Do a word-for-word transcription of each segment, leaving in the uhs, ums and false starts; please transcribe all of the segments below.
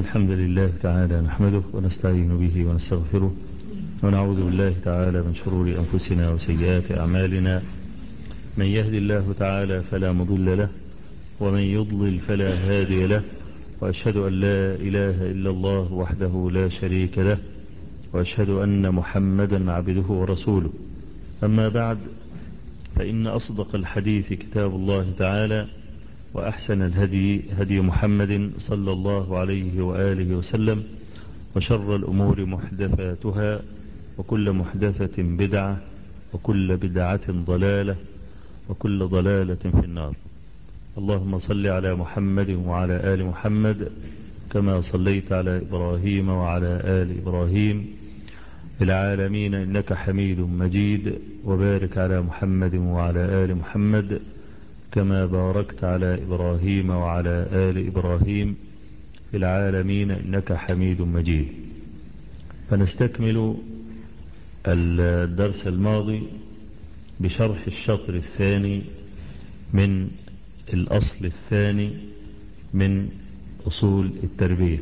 الحمد لله تعالى نحمده ونستعين به ونستغفره ونعوذ بالله تعالى من شرور أنفسنا وسيئات أعمالنا. من يهدي الله تعالى فلا مضل له ومن يضلل فلا هادي له، وأشهد أن لا إله إلا الله وحده لا شريك له، وأشهد أن محمدا عبده ورسوله. أما بعد، فإن أصدق الحديث كتاب الله تعالى، وأحسن الهدي هدي محمد صلى الله عليه وآله وسلم، وشر الأمور محدثاتها، وكل محدثة بدعة، وكل بدعة ضلالة، وكل ضلالة في النار. اللهم صل على محمد وعلى آل محمد كما صليت على إبراهيم وعلى آل إبراهيم في العالمين إنك حميد مجيد، وبارك على محمد وعلى آل محمد كما باركت على إبراهيم وعلى آل إبراهيم في العالمين إنك حميد مجيد. فنستكمل الدرس الماضي بشرح الشطر الثاني من الأصل الثاني من أصول التربية.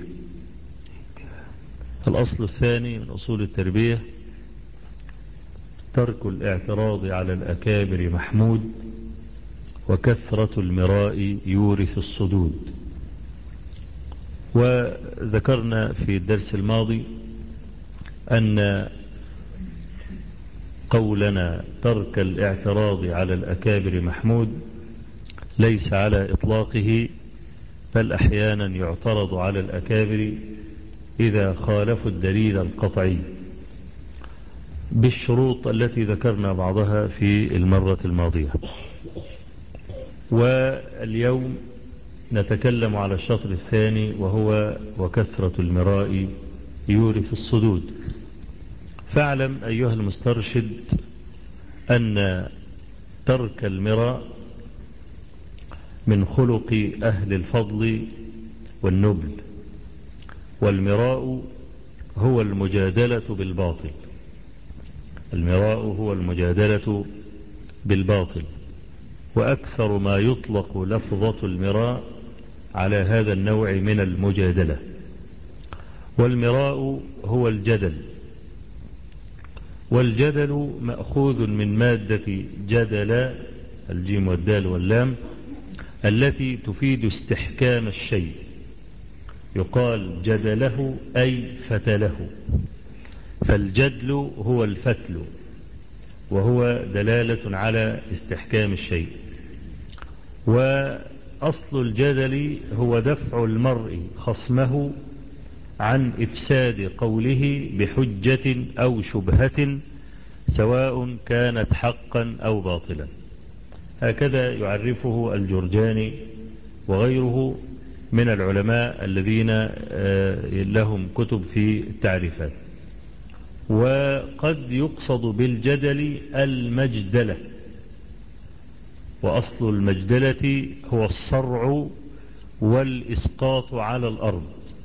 الأصل الثاني من أصول التربية: ترك الاعتراض على الأكابر محمود، وكثرة المراء يورث الصدود. وذكرنا في الدرس الماضي أن قولنا ترك الاعتراض على الأكابر محمود ليس على إطلاقه، بل أحيانا يعترض على الأكابر إذا خالفوا الدليل القطعي بالشروط التي ذكرنا بعضها في المرة الماضية. واليوم نتكلم على الشطر الثاني، وهو وكثرة المراء يورث الصدود. فاعلم أيها المسترشد أن ترك المراء من خلق أهل الفضل والنبل، والمراء هو المجادلة بالباطل. المراء هو المجادلة بالباطل، وأكثر ما يطلق لفظة المراء على هذا النوع من المجادلة. والمراء هو الجدل، والجدل مأخوذ من مادة جدل، الجيم والدال واللام، التي تفيد استحكام الشيء. يقال جدله أي فتله، فالجدل هو الفتل، وهو دلالة على استحكام الشيء. وأصل الجدل هو دفع المرء خصمه عن إفساد قوله بحجة أو شبهة، سواء كانت حقا أو باطلا. هكذا يعرفه الجرجاني وغيره من العلماء الذين لهم كتب في التعريفات. وقد يقصد بالجدل المجدلة، وأصل المجدلة هو الصرع والإسقاط على الأرض.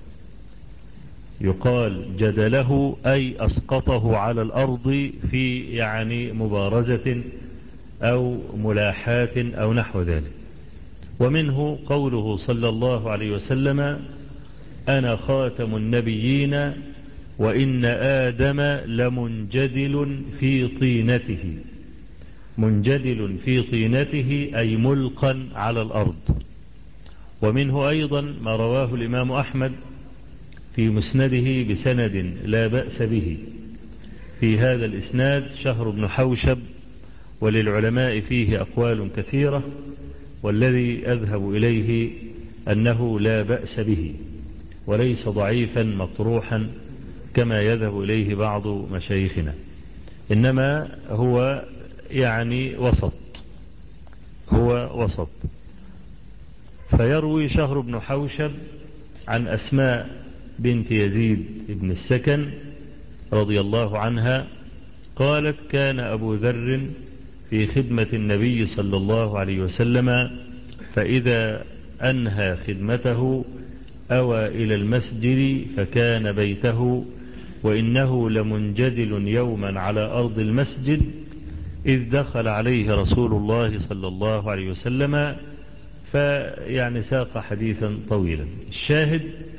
يقال جدله أي أسقطه على الأرض في يعني مبارزة أو ملاحاة أو نحو ذلك. ومنه قوله صلى الله عليه وسلم: أنا خاتم النبيين وإن آدم لمنجدل في طينته. منجدل في طينته أي ملقا على الأرض. ومنه أيضا ما رواه الإمام أحمد في مسنده بسند لا بأس به. في هذا الإسناد شهر بن حوشب، وللعلماء فيه أقوال كثيرة، والذي أذهب إليه أنه لا بأس به، وليس ضعيفا مطروحا كما يذهب إليه بعض مشايخنا، إنما هو يعني وسط، هو وسط. فيروي شهر بن حوشب عن أسماء بنت يزيد بن السكن رضي الله عنها قالت: كان أبو ذر في خدمة النبي صلى الله عليه وسلم، فإذا أنهى خدمته أوى إلى المسجد فكان بيته، وإنه لمنجدل يوما على أرض المسجد إذ دخل عليه رسول الله صلى الله عليه وسلم، فيعني ساق حديثا طويلا. الشاهد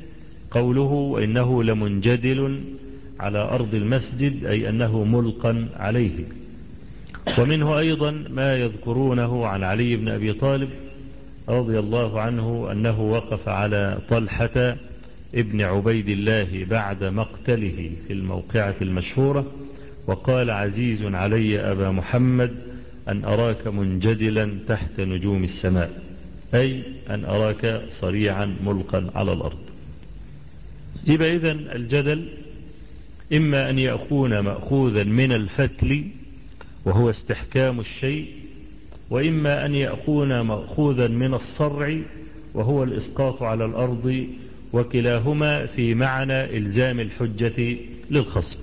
قوله وإنه لمنجدل على أرض المسجد، أي أنه ملقا عليه. ومنه أيضا ما يذكرونه عن علي بن أبي طالب رضي الله عنه أنه وقف على طلحة ابن عبيد الله بعد مقتله في الموقعة المشهورة وقال عزيز علي أبا محمد أن أراك منجدلا تحت نجوم السماء، أي أن أراك صريعا ملقا على الأرض. يبقى إذن الجدل إما أن يكون مأخوذا من الفتل وهو استحكام الشيء، وإما أن يكون مأخوذا من الصرع وهو الإسقاط على الأرض، وكلاهما في معنى إلزام الحجة للخصم.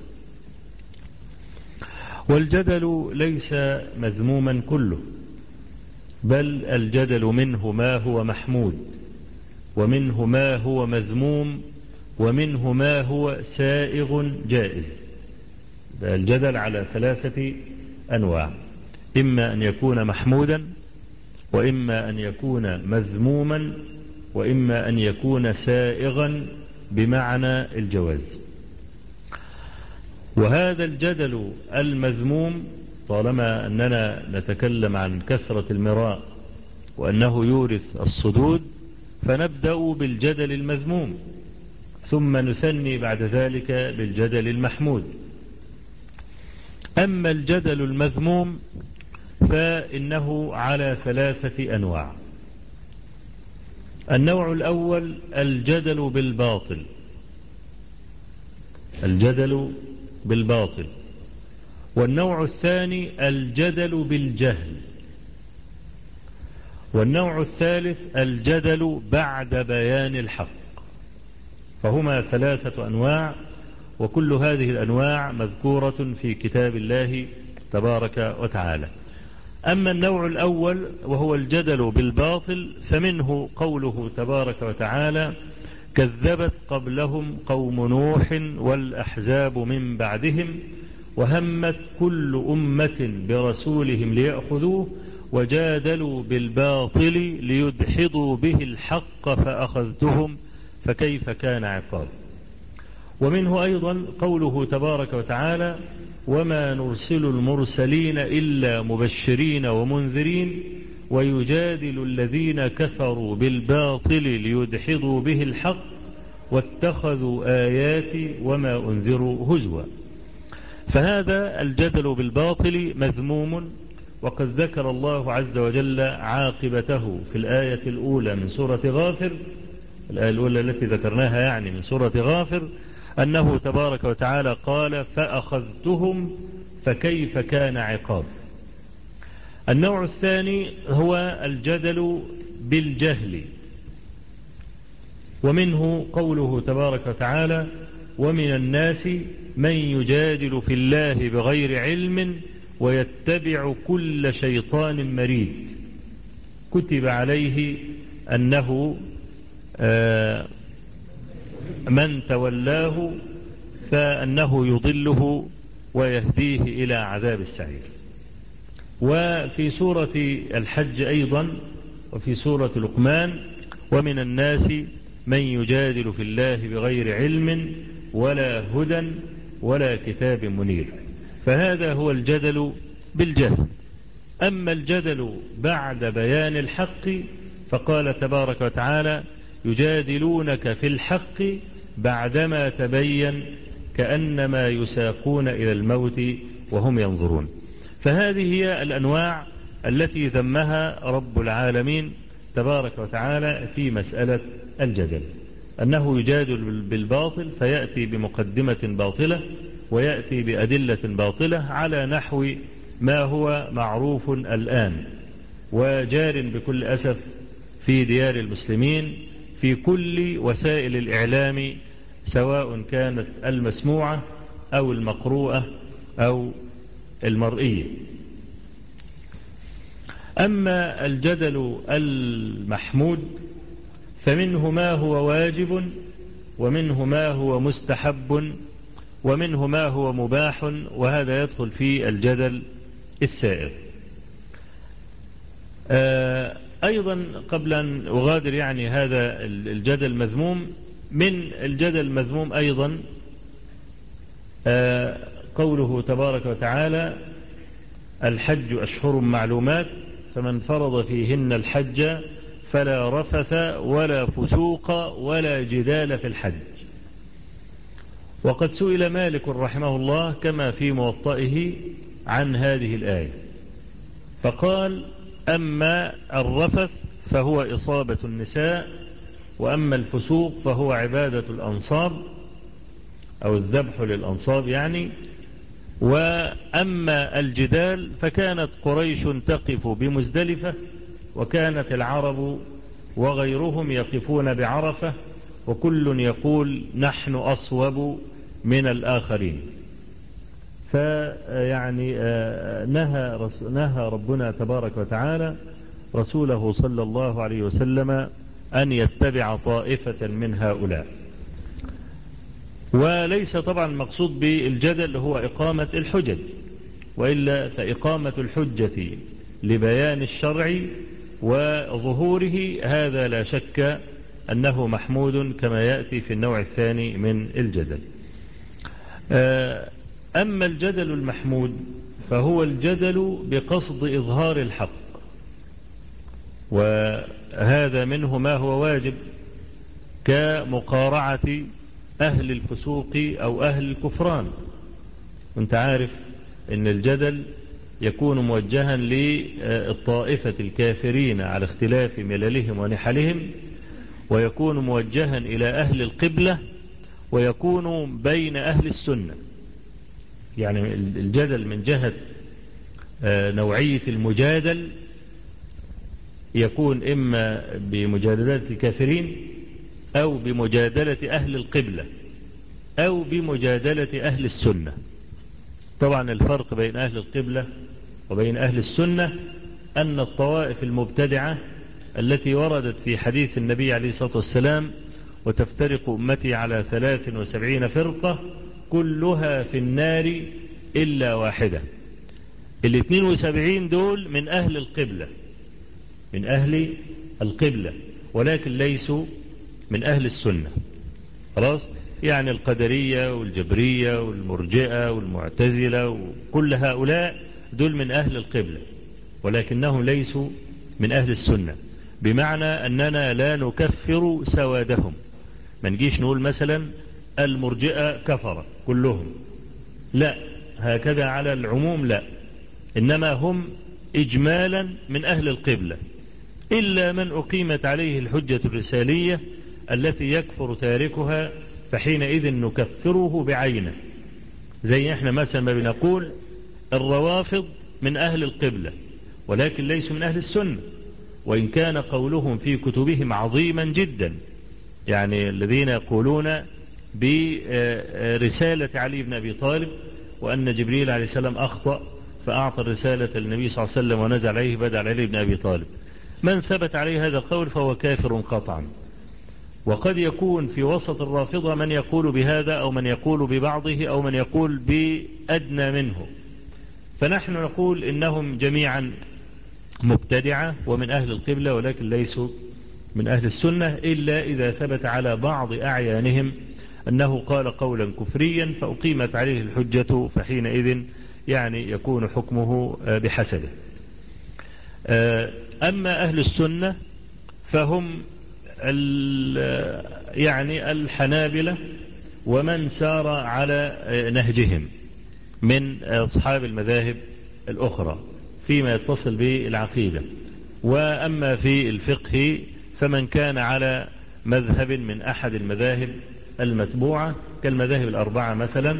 والجدل ليس مذموما كله، بل الجدل منه ما هو محمود، ومنه ما هو مذموم، ومنه ما هو سائغ جائز. الجدل على ثلاثة أنواع: إما أن يكون محمودا، وإما أن يكون مذموما، وإما أن يكون سائغا بمعنى الجواز. وهذا الجدل المذموم طالما أننا نتكلم عن كثرة المراء وأنه يورث الصدود، فنبدأ بالجدل المذموم ثم نثني بعد ذلك بالجدل المحمود. أما الجدل المذموم فإنه على ثلاثة أنواع. النوع الأول الجدل بالباطل، الجدل بالباطل. والنوع الثاني الجدل بالجهل. والنوع الثالث الجدل بعد بيان الحق. فهما ثلاثة أنواع، وكل هذه الأنواع مذكورة في كتاب الله تبارك وتعالى. أما النوع الأول وهو الجدل بالباطل فمنه قوله تبارك وتعالى: كذبت قبلهم قوم نوح والأحزاب من بعدهم وهمت كل أمة برسولهم ليأخذوه وجادلوا بالباطل ليدحضوا به الحق فأخذتهم فكيف كان عقاب. ومنه أيضا قوله تبارك وتعالى: وما نرسل المرسلين إلا مبشرين ومنذرين ويجادل الذين كفروا بالباطل ليدحضوا به الحق واتخذوا آياتي وما أنذروا هزوا. فهذا الجدل بالباطل مذموم، وقد ذكر الله عز وجل عاقبته في الآية الأولى من سورة غافر، الآية الأولى التي ذكرناها يعني من سورة غافر، أنه تبارك وتعالى قال: فأخذتهم فكيف كان عقاب. النوع الثاني هو الجدل بالجهل، ومنه قوله تبارك وتعالى: ومن الناس من يجادل في الله بغير علم ويتبع كل شيطان مريد كتب عليه أنه من تولاه فأنه يضله ويهديه إلى عذاب السعير. وفي سورة الحج أيضا وفي سورة لقمان: ومن الناس من يجادل في الله بغير علم ولا هدى ولا كتاب منير. فهذا هو الجدل بالجهل. أما الجدل بعد بيان الحق فقال تبارك وتعالى: يجادلونك في الحق بعدما تبين كأنما يساقون إلى الموت وهم ينظرون. فهذه هي الأنواع التي ذمها رب العالمين تبارك وتعالى في مسألة الجدل، أنه يجادل بالباطل فيأتي بمقدمة باطلة ويأتي بأدلة باطلة على نحو ما هو معروف الآن وجار بكل أسف في ديار المسلمين في كل وسائل الإعلام، سواء كانت المسموعة أو المقروءة أو المرئية. أما الجدل المحمود فمنه ما هو واجب، ومنه ما هو مستحب، ومنه ما هو مباح، وهذا يدخل في الجدل السائغ. أيضا قبل أن أغادر يعني هذا الجدل المذموم، من الجدل المذموم أيضا قوله تبارك وتعالى الحج أشهر معلومات فمن فرض فيهن الحج فلا رفث ولا فسوق ولا جدال في الحج. وقد سئل مالك رحمه الله كما في موطئه عن هذه الآية فقال أما الرفث فهو إصابة النساء، وأما الفسوق فهو عبادة الأنصاب أو الذبح للأنصاب يعني، وأما الجدال فكانت قريش تقف بمزدلفة، وكانت العرب وغيرهم يقفون بعرفة، وكل يقول نحن أصوب من الآخرين. فيعني نهى, نهى ربنا تبارك وتعالى رسوله صلى الله عليه وسلم أن يتبع طائفة من هؤلاء. وليس طبعا المقصود بالجدل هو إقامة الحجج، وإلا فإقامة الحجة لبيان الشرع وظهوره هذا لا شك أنه محمود كما يأتي في النوع الثاني من الجدل. أما الجدل المحمود فهو الجدل بقصد إظهار الحق، وهذا منه ما هو واجب كمقارعة أهل الفسوق أو أهل الكفران. وانت عارف أن الجدل يكون موجها للطائفة الكافرين على اختلاف مللهم ونحلهم، ويكون موجها إلى أهل القبلة، ويكون بين أهل السنة. يعني الجدل من جهة نوعية المجادل يكون إما بمجادلة الكافرين أو بمجادلة أهل القبلة أو بمجادلة أهل السنة. طبعا الفرق بين أهل القبلة وبين أهل السنة أن الطوائف المبتدعة التي وردت في حديث النبي عليه الصلاة والسلام وتفترق أمتي على ثلاث وسبعين فرقة كلها في النار إلا واحدة. الاثنين وسبعين دول من أهل القبلة، من أهل القبلة، ولكن ليسوا من أهل السنة. خلاص؟ يعني القدرية والجبرية والمرجئة والمعتزلة وكل هؤلاء دول من أهل القبلة، ولكنهم ليسوا من أهل السنة، بمعنى أننا لا نكفر سوادهم. ما نجيش نقول مثلا المرجئة كفر كلهم، لا، هكذا على العموم لا، إنما هم إجمالا من أهل القبلة، إلا من أقيمت عليه الحجة الرسالية التي يكفر تاركها، فحينئذ نكفره بعينه. زي احنا مثلا ما بنقول الروافض من أهل القبلة ولكن ليسوا من أهل السنة، وإن كان قولهم في كتبهم عظيما جدا. يعني الذين يقولون برسالة علي بن أبي طالب وأن جبريل عليه السلام أخطأ فأعطى الرسالة للنبي صلى الله عليه وسلم ونزل عليه بدل علي بن أبي طالب، من ثبت عليه هذا القول فهو كافر قطعا. وقد يكون في وسط الرافضة من يقول بهذا أو من يقول ببعضه أو من يقول بأدنى منه، فنحن نقول إنهم جميعا مبتدعة ومن أهل القبلة ولكن ليسوا من أهل السنة، إلا إذا ثبت على بعض أعيانهم أنه قال قولا كفريا فأقيمت عليه الحجة، فحينئذ يعني يكون حكمه بحسبه. أما أهل السنة فهم يعني الحنابلة ومن سار على نهجهم من أصحاب المذاهب الأخرى فيما يتصل بالعقيدة. وأما في الفقه فمن كان على مذهب من أحد المذاهب المتبوعة كالمذاهب الأربعة مثلا،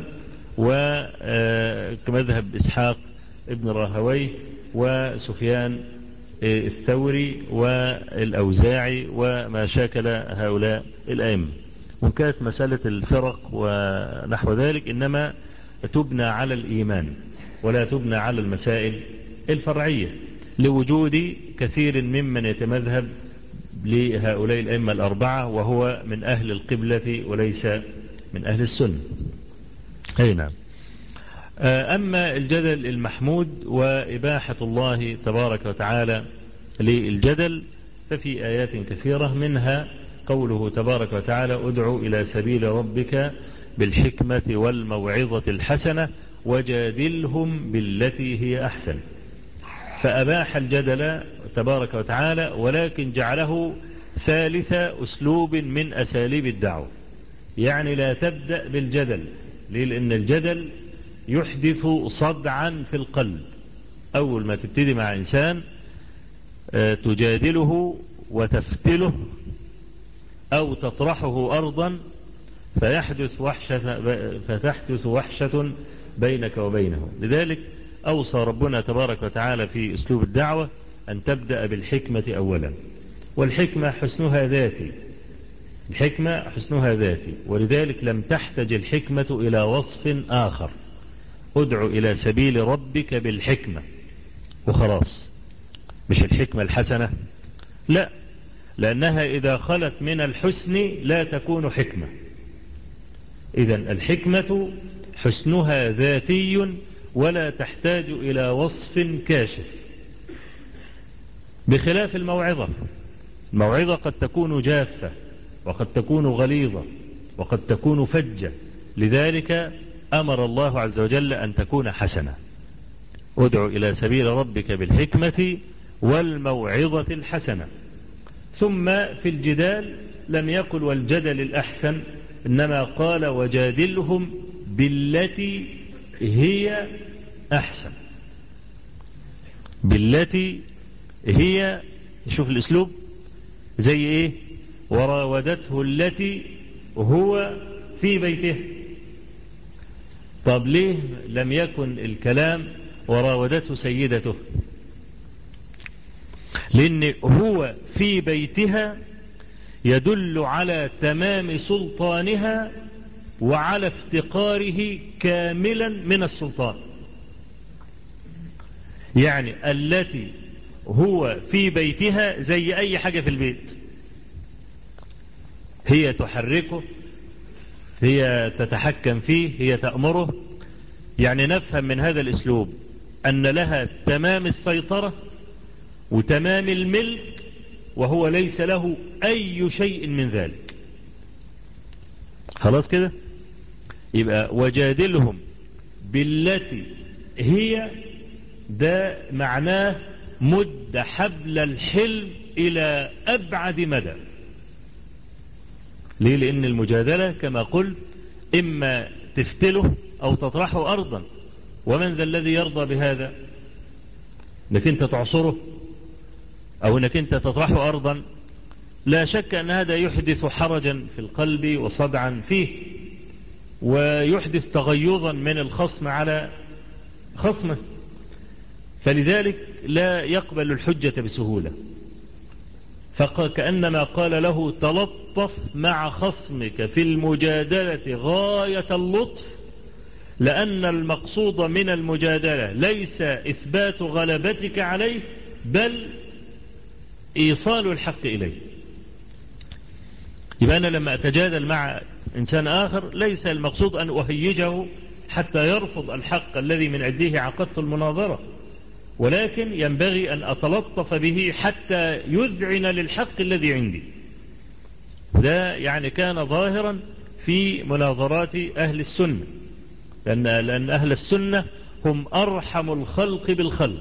وكمذهب إسحاق ابن راهويه وسفيان الثوري والأوزاعي وما شاكل هؤلاء الأئمة. وكانت مسألة الفرق ونحو ذلك إنما تبنى على الإيمان ولا تبنى على المسائل الفرعية، لوجود كثير ممن يتمذهب لهؤلاء الأئمة الأربعة وهو من أهل القبلة وليس من أهل السنة. أي نعم. أما الجدل المحمود وإباحة الله تبارك وتعالى للجدل ففي آيات كثيرة، منها قوله تبارك وتعالى ادعو إلى سبيل ربك بالحكمة والموعظة الحسنة وجادلهم بالتي هي أحسن. فأباح الجدل تبارك وتعالى، ولكن جعله ثالث أسلوب من أساليب الدعوة. يعني لا تبدأ بالجدل، ليه؟ لأن الجدل يحدث صدعا في القلب. أول ما تبتدي مع إنسان تجادله وتفتله أو تطرحه أرضا فيحدث وحشة فتحدث وحشة بينك وبينه. لذلك أوصى ربنا تبارك وتعالى في أسلوب الدعوة أن تبدأ بالحكمة أولا، والحكمة حسنها ذاتي. الحكمة حسنها ذاتي، ولذلك لم تحتج الحكمة إلى وصف آخر. ادعو إلى سبيل ربك بالحكمة وخلاص، مش الحكمة الحسنة، لا، لأنها إذا خلت من الحسن لا تكون حكمة. إذن الحكمة حسنها ذاتي ولا تحتاج إلى وصف كاشف، بخلاف الموعظة. الموعظة قد تكون جافة، وقد تكون غليظة، وقد تكون فجة. لذلك أمر الله عز وجل أن تكون حسنة. ادعو إلى سبيل ربك بالحكمة والموعظة الحسنة. ثم في الجدال لم يقل والجدل الأحسن، إنما قال وجادلهم بالتي هي أحسن. بالتي هي، شوف الأسلوب زي إيه؟ وراودته التي هو في بيته. طب ليه لم يكن الكلام وراودته سيدته؟ لأن هو في بيتها يدل على تمام سلطانها وعلى افتقاره كاملا من السلطان. يعني التي هو في بيتها زي أي حاجة في البيت، هي تحركه، هي تتحكم فيه، هي تأمره. يعني نفهم من هذا الأسلوب أن لها تمام السيطرة وتمام الملك، وهو ليس له أي شيء من ذلك. خلاص كده؟ يبقى وجادلهم بالتي هي، ده معناه مد حبل الحلم إلى أبعد مدى. ليه؟ لأن المجادلة كما قلت إما تفتله أو تطرحه أرضا، ومن ذا الذي يرضى بهذا؟ انك انت تعصره او انك انت تطرحه ارضا. لا شك ان هذا يحدث حرجا في القلب وصدعا فيه، ويحدث تغيظا من الخصم على خصمه، فلذلك لا يقبل الحجة بسهولة. فكأنما قال له تلطف مع خصمك في المجادلة غاية اللطف، لأن المقصود من المجادلة ليس إثبات غلبتك عليه، بل إيصال الحق إليه. يبقى أنا لما أتجادل مع إنسان آخر ليس المقصود أن أهيجه حتى يرفض الحق الذي من عديه عقدت المناظرة، ولكن ينبغي أن أتلطف به حتى يذعن للحق الذي عندي. ده يعني كان ظاهرا في مناظرات أهل السنة، لأن, لأن أهل السنة هم أرحم الخلق بالخلق،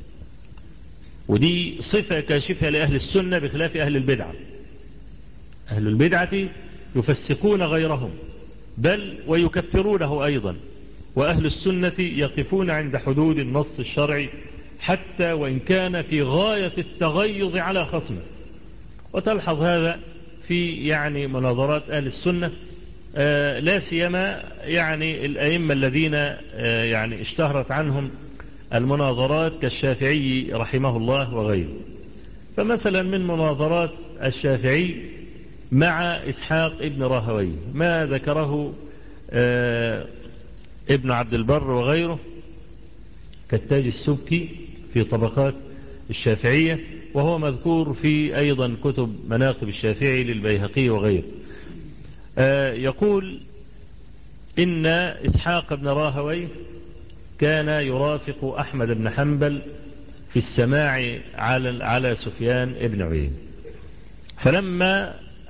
ودي صفة كاشفة لأهل السنة بخلاف أهل البدعة. أهل البدعة يفسقون غيرهم بل ويكفرونه أيضا، وأهل السنة يقفون عند حدود النص الشرعي حتى وإن كان في غاية التغيظ على خصمه. وتلحظ هذا في يعني مناظرات أهل السنة، آه لا سيما يعني الأئمة الذين آه يعني اشتهرت عنهم المناظرات كالشافعي رحمه الله وغيره. فمثلا من مناظرات الشافعي مع إسحاق ابن راهويه ما ذكره آه ابن عبد البر وغيره كالتاج السبكي في طبقات الشافعية، وهو مذكور في أيضا كتب مناقب الشافعي للبيهقي وغيره. آه يقول إن إسحاق بن راهويه كان يرافق أحمد بن حنبل في السماع على على سفيان ابن عيينة، فلما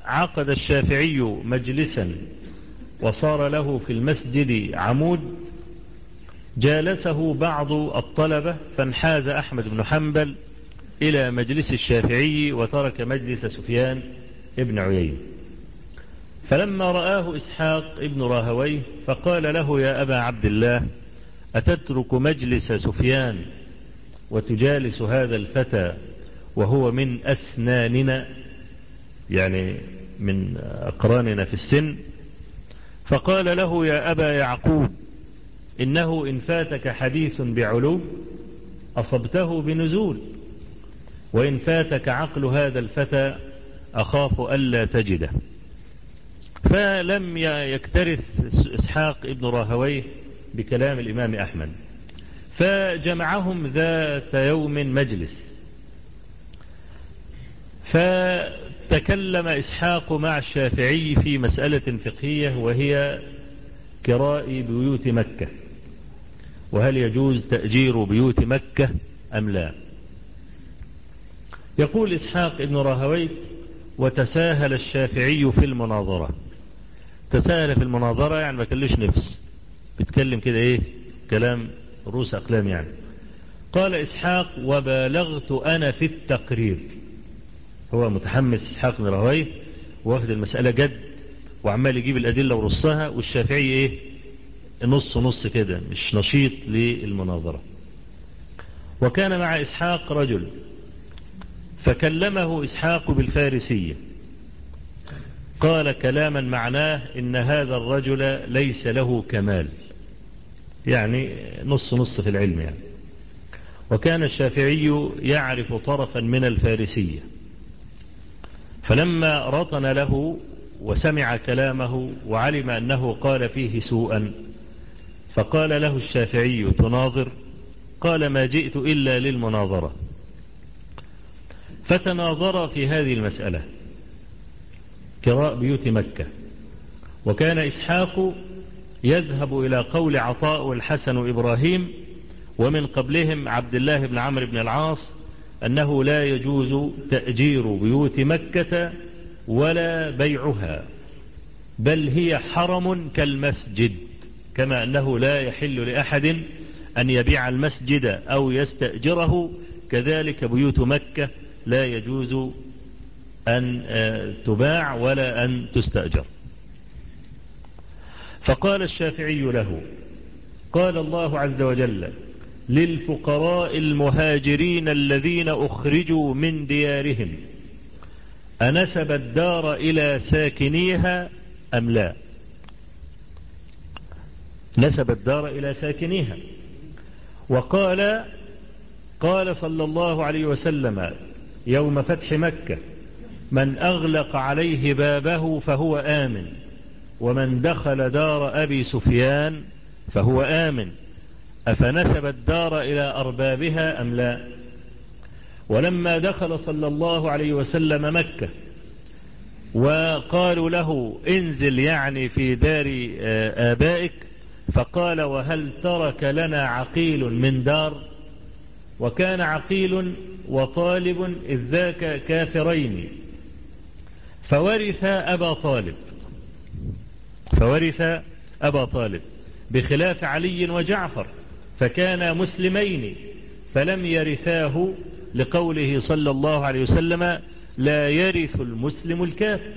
عقد الشافعي مجلسا وصار له في المسجد عمود جالسه بعض الطلبة، فانحاز أحمد بن حنبل إلى مجلس الشافعي وترك مجلس سفيان ابن عيينة. فلما رآه إسحاق ابن راهويه فقال له: يا أبا عبد الله، أتترك مجلس سفيان وتجالس هذا الفتى وهو من أسناننا، يعني من أقراننا في السن؟ فقال له: يا أبا يعقوب، إنه إن فاتك حديث بعلو أصبته بنزول، وإن فاتك عقل هذا الفتى أخاف ألا تجده. فلم يكترث إسحاق ابن راهويه بكلام الإمام أحمد، فجمعهم ذات يوم مجلس، فتكلم إسحاق مع الشافعي في مسألة فقهية وهي كراء بيوت مكة، وهل يجوز تأجير بيوت مكة أم لا؟ يقول إسحاق ابن راهويه: وتساهل الشافعي في المناظرة. تساهل في المناظرة يعني ما كلش نفس، بيتكلم كده ايه كلام رؤوس أقلام يعني. قال إسحاق: وبالغت أنا في التقرير. هو متحمس إسحاق بن راهويه واخد المسألة جد وعمال يجيب الأدلة ورصها، والشافعي ايه نص نص كده مش نشيط للمناظرة. وكان مع إسحاق رجل فكلمه إسحاق بالفارسية، قال كلاما معناه إن هذا الرجل ليس له كمال، يعني نص نص في العلم يعني. وكان الشافعي يعرف طرفا من الفارسية، فلما رطن له وسمع كلامه وعلم أنه قال فيه سوءا فقال له الشافعي: تناظر؟ قال: ما جئت إلا للمناظرة. فتناظر في هذه المسألة كراء بيوت مكة. وكان إسحاق يذهب إلى قول عطاء والحسن وإبراهيم ومن قبلهم عبد الله بن عمرو بن العاص أنه لا يجوز تأجير بيوت مكة ولا بيعها، بل هي حرم كالمسجد، كما أنه لا يحل لأحد أن يبيع المسجد أو يستأجره، كذلك بيوت مكة لا يجوز أن تباع ولا أن تستأجر. فقال الشافعي له: قال الله عز وجل: للفقراء المهاجرين الذين أخرجوا من ديارهم أنسب الدار إلى ساكنيها أم لا؟ نسب الدار إلى ساكنيها. وقال قال صلى الله عليه وسلم يوم فتح مكة: من أغلق عليه بابه فهو آمن، ومن دخل دار أبي سفيان فهو آمن. أفنسب الدار إلى أربابها أم لا؟ ولما دخل صلى الله عليه وسلم مكة وقالوا له انزل يعني في دار آبائك، فقال: وهل ترك لنا عقيل من دار؟ وكان عقيل وطالب إذ ذاك كافرين، فورث أبا طالب فورث أبا طالب بخلاف علي وجعفر، فكانا مسلمين فلم يرثاه، لقوله صلى الله عليه وسلم: لا يرث المسلم الكافر.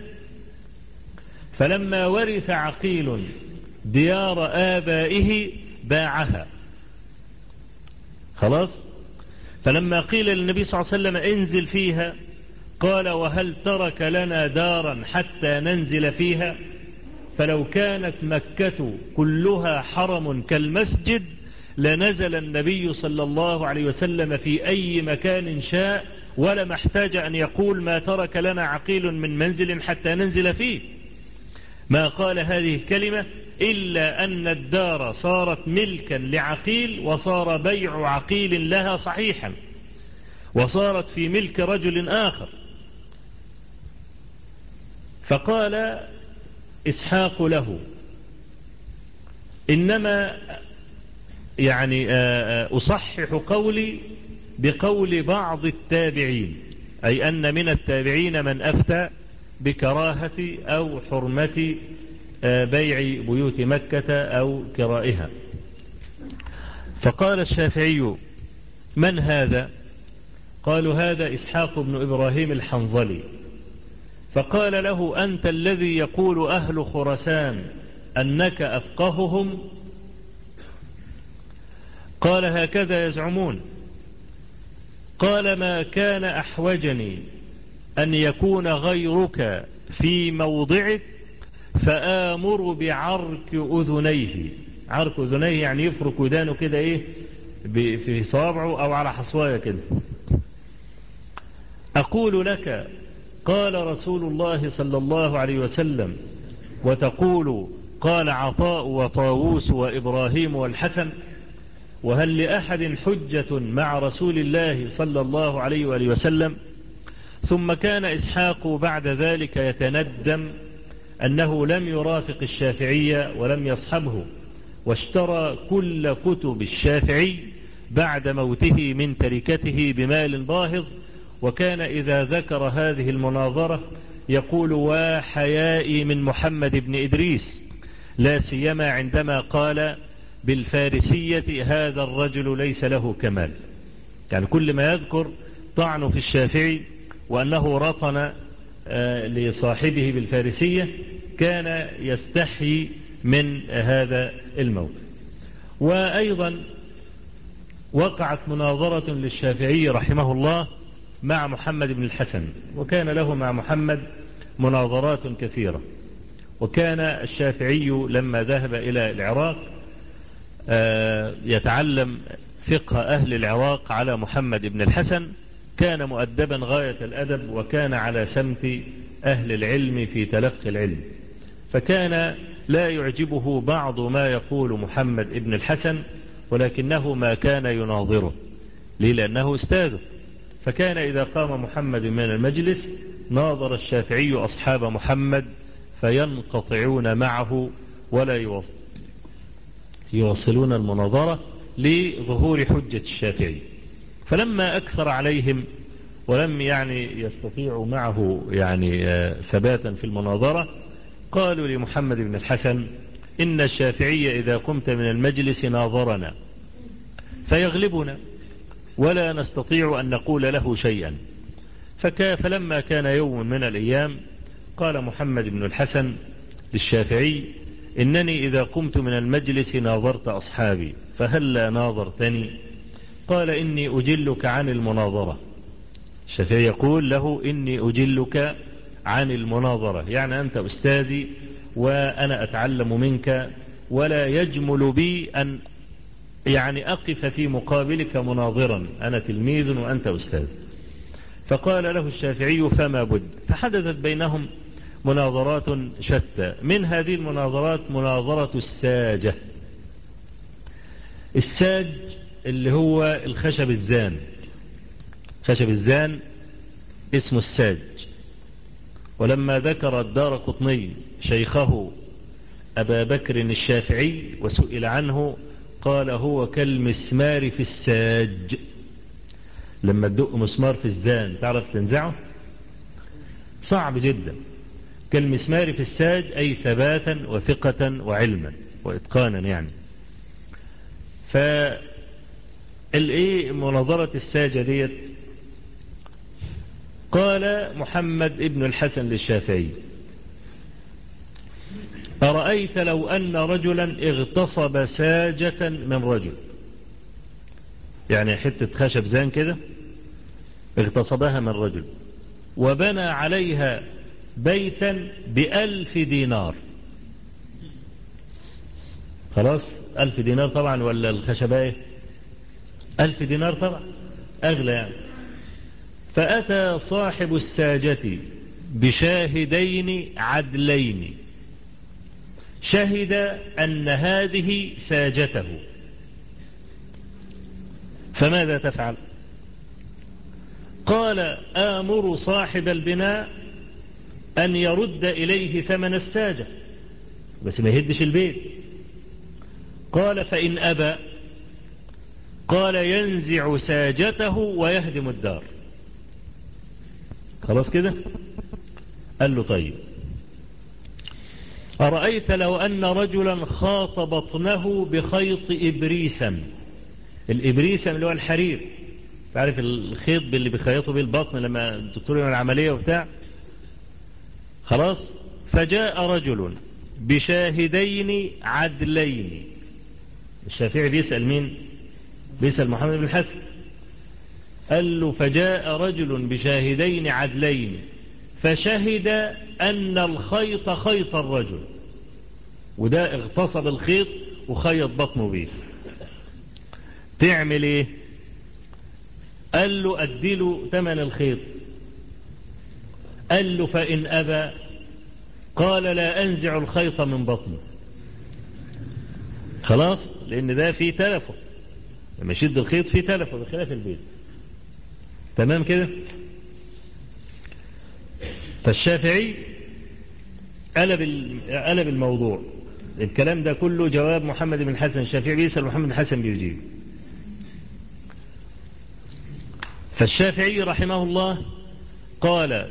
فلما ورث عقيل ديار آبائه باعها، خلاص. فلما قيل للنبي صلى الله عليه وسلم انزل فيها قال: وهل ترك لنا دارا حتى ننزل فيها؟ فلو كانت مكة كلها حرم كالمسجد لنزل النبي صلى الله عليه وسلم في أي مكان شاء، ولما احتاج أن يقول: ما ترك لنا عقيل من منزل حتى ننزل فيه. ما قال هذه الكلمة إلا أن الدار صارت ملكا لعقيل، وصار بيع عقيل لها صحيحا، وصارت في ملك رجل آخر. فقال إسحاق له: إنما يعني أصحح قولي بقول بعض التابعين، أي أن من التابعين من أفتى بكراهة أو حرمة بيع بيوت مكة أو كرائها. فقال الشافعي: من هذا؟ قالوا: هذا إسحاق بن إبراهيم الحنظلي. فقال له: أنت الذي يقول أهل خراسان أنك أفقههم؟ قال: هكذا يزعمون. قال: ما كان أحوجني أن يكون غيرك في موضعك فآمر بعرك أذنيه. عرك أذنيه يعني يفرك ودانه كده إيه في صابعه أو على حصوايا كده. أقول لك: قال رسول الله صلى الله عليه وسلم، وتقول: قال عطاء وطاووس وإبراهيم والحسن. وهل لأحد حجة مع رسول الله صلى الله عليه وآله وسلم؟ ثم كان إسحاق بعد ذلك يتندم أنه لم يرافق الشافعية ولم يصحبه، واشترى كل كتب الشافعي بعد موته من تركته بمال باهظ. وكان إذا ذكر هذه المناظرة يقول: وحيائي من محمد بن إدريس، لا سيما عندما قال بالفارسية: هذا الرجل ليس له كمال. يعني كل ما يذكر طعنه في الشافعي وأنه رطن لصاحبه بالفارسية كان يستحي من هذا الموقف. وأيضا وقعت مناظرة للشافعي رحمه الله مع محمد بن الحسن، وكان له مع محمد مناظرات كثيرة. وكان الشافعي لما ذهب إلى العراق يتعلم فقه أهل العراق على محمد بن الحسن، كان مؤدبا غاية الأدب، وكان على سمت أهل العلم في تلقي العلم. فكان لا يعجبه بعض ما يقول محمد بن الحسن، ولكنه ما كان يناظره ليه؟ لأنه أستاذه. فكان إذا قام محمد من المجلس ناظر الشافعي أصحاب محمد فينقطعون معه ولا يواصلون المناظرة لظهور حجة الشافعي. فلما أكثر عليهم ولم يعني يستطيعوا معه يعني ثباتا في المناظرة، قالوا لمحمد بن الحسن: إن الشافعي إذا قمت من المجلس ناظرنا فيغلبنا ولا نستطيع أن نقول له شيئا. فلما كان يوم من الأيام قال محمد بن الحسن للشافعي: إنني إذا قمت من المجلس ناظرت أصحابي، فهل لا ناظرتني؟ قال: إني أجلك عن المناظرة. الشافعي يقول له: إني أجلك عن المناظرة، يعني أنت أستاذي وأنا أتعلم منك، ولا يجمل بي أن يعني أقف في مقابلك مناظرا، أنا تلميذ وأنت أستاذ. فقال له الشافعي: فما بد. فحدثت بينهم مناظرات شتى. من هذه المناظرات مناظرة الساجة. الساج اللي هو الخشب الزان، خشب الزان اسمه الساج. ولما ذكر الدارقطني شيخه أبا بكر الشافعي وسئل عنه قال: هو كالمسمار في الساج. لما تدق مسمار في الزان تعرف تنزعه؟ صعب جدا. كالمسمار في الساج أي ثباتا وثقة وعلما وإتقانا يعني. فالإيه مناظرة الساجة ديت؟ قال محمد ابن الحسن للشافعي: أرأيت لو أن رجلا اغتصب ساجة من رجل، يعني حتة خشب زان كده اغتصبها من رجل، وبنى عليها بيتا بألف دينار. خلاص، ألف دينار طبعا، ولا الخشباية ألف دينار طبعا أغلى يعني. فأتى صاحب الساجة بشاهدين عدلين شهد أن هذه ساجته، فماذا تفعل؟ قال: آمر صاحب البناء أن يرد إليه ثمن الساجة، بس ما يهدش البيت. قال: فإن أبى؟ قال: ينزع ساجته ويهدم الدار. خلاص كده. قال له طيب أرأيت لو أن رجلا خاط بطنه بخيط إبريسم. الإبريسم اللي هو الحرير، تعرف الخيط اللي بيخيطوا بيه البطن لما الدكتور يعمل العملية وبتاع. خلاص. فجاء رجل بشاهدين عدلين. الشافعي بيسأل مين؟ بيسأل محمد بن الحسن. قال له فجاء رجل بشاهدين عدلين فشهد أن الخيط خيط الرجل، وده اغتصب الخيط وخيط بطنه بيه، تعمل ايه؟ قال له أديله ثمن الخيط. قال له فإن أبى قال لا أنزع الخيط من بطنه. خلاص، لأن ده فيه تلفه، لما يشد الخيط فيه تلفه بخلاف البيت. تمام كده. فالشافعي قلب قلب الموضوع. الكلام ده كله جواب محمد بن الحسن. الشافعي بيسأل محمد بن الحسن بيجيب. فالشافعي رحمه الله قال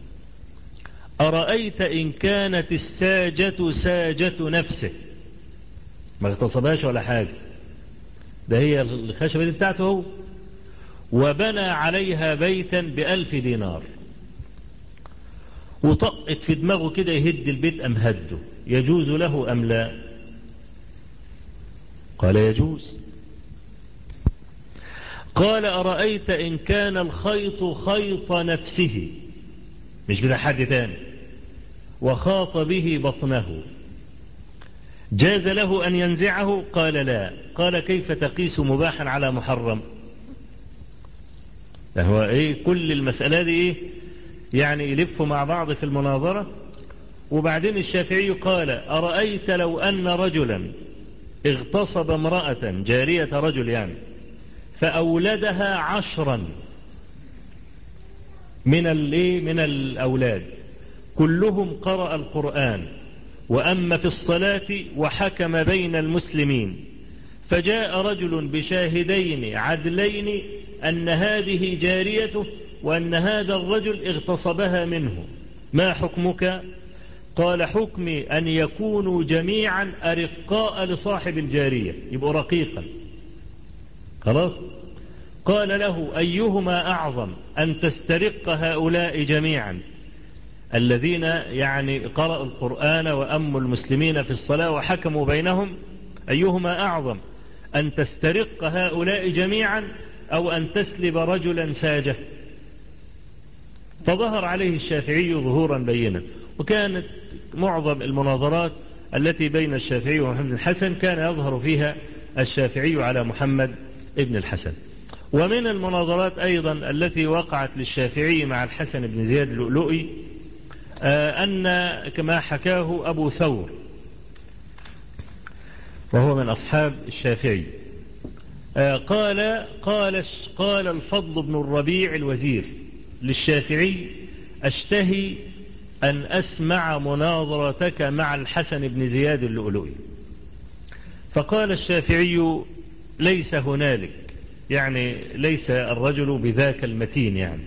أرأيت إن كانت الساجة ساجة نفسه، ما اغتصبهاش ولا حاجة، ده هي الخشبة دي بتاعته هو، وبنى عليها بيتا بألف دينار، وطقت في دماغه كده يهد البيت أم هده، يجوز له أم لا؟ قال يجوز. قال أرأيت إن كان الخيط خيط نفسه، مش بتاع حد تاني، وخاط به بطنه، جاز له أن ينزعه؟ قال لا. قال كيف تقيس مباحا على محرم؟ هو ايه كل المسألة دي ايه يعني يلفوا مع بعض في المناظرة. وبعدين الشافعي قال أرأيت لو أن رجلا اغتصب امرأة جارية رجل يعني فأولدها عشرا من الايه من الأولاد كلهم قرأ القرآن وأما في الصلاة وحكم بين المسلمين، فجاء رجل بشاهدين عدلين أن هذه جاريته وأن هذا الرجل اغتصبها منه، ما حكمك؟ قال حكمي أن يكونوا جميعا أرقاء لصاحب الجارية، يبقوا رقيقا. خلاص. قال له أيهما أعظم، أن تسترق هؤلاء جميعا الذين يعني قرأوا القرآن وأموا المسلمين في الصلاة وحكموا بينهم، أيهما أعظم، أن تسترق هؤلاء جميعا أو أن تسلب رجلا ساجه؟ فظهر عليه الشافعي ظهورا بينا. وكانت معظم المناظرات التي بين الشافعي ومحمد بن الحسن كان يظهر فيها الشافعي على محمد بن الحسن. ومن المناظرات أيضا التي وقعت للشافعي مع الحسن بن زياد اللؤلؤي أن كما حكاه أبو ثور وهو من أصحاب الشافعي قال قال قال الفضل بن الربيع الوزير للشافعي أشتهي أن أسمع مناظرتك مع الحسن بن زياد اللؤلؤي. فقال الشافعي ليس هنالك، يعني ليس الرجل بذاك المتين يعني،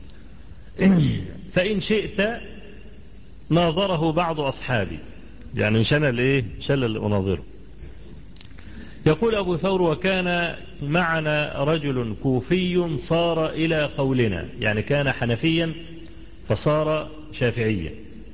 فإن شئت ناظره بعض أصحابي، يعني مش أنا اللي شل اللي أناظره. يقول أبو ثور وكان معنا رجل كوفي صار إلى قولنا، يعني كان حنفيا فصار شافعيا.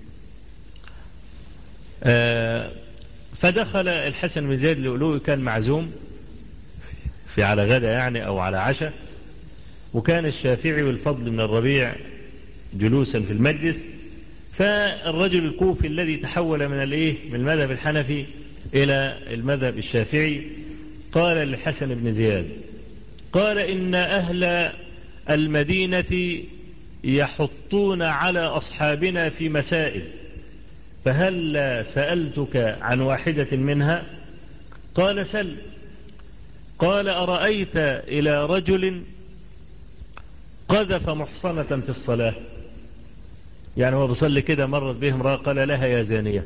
فدخل الحسن بن زياد اللؤلؤي، كان معزوم في على غدا يعني أو على عشاء، وكان الشافعي والفضل من الربيع جلوسا في المجلس. فالرجل الكوفي الذي تحول من الايه من المذهب الحنفي إلى المذهب الشافعي قال للحسن بن زياد، قال إن أهل المدينة يحطون على أصحابنا في مسائل، فهل سألتك عن واحدة منها؟ قال سل. قال أرأيت إلى رجل قذف محصنة في الصلاة، يعني هو بيصلي كده مرت به امرأة قال لها يا زانية،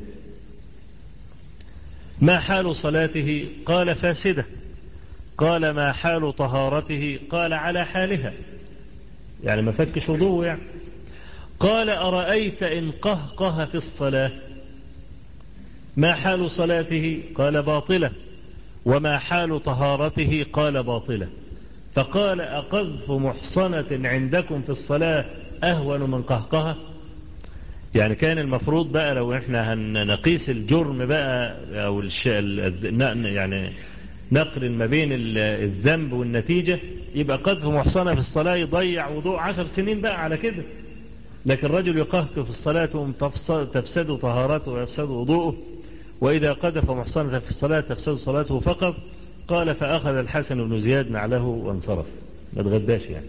ما حال صلاته؟ قال فاسدة. قال ما حال طهارته؟ قال على حالها، يعني ما فكش وضوء يعني. قال أرأيت إن قهقه في الصلاة ما حال صلاته؟ قال باطلة. وما حال طهارته؟ قال باطلة. فقال أقذف محصنة عندكم في الصلاة أهون من قهقها؟ يعني كان المفروض بقى لو احنا هنقيس الجرم بقى أو الش... يعني نقرن ما بين الذنب والنتيجة، يبقى قذف محصنة في الصلاة يضيع وضوء عشر سنين بقى على كده. لكن الرجل يقهقه في الصلاة تفسد طهارته ويفسد وضوءه، وإذا قذف محصنة في الصلاة تفسد صلاته فقط. قال فأخذ الحسن بن زياد نعله وانصرف، ما تغداش يعني.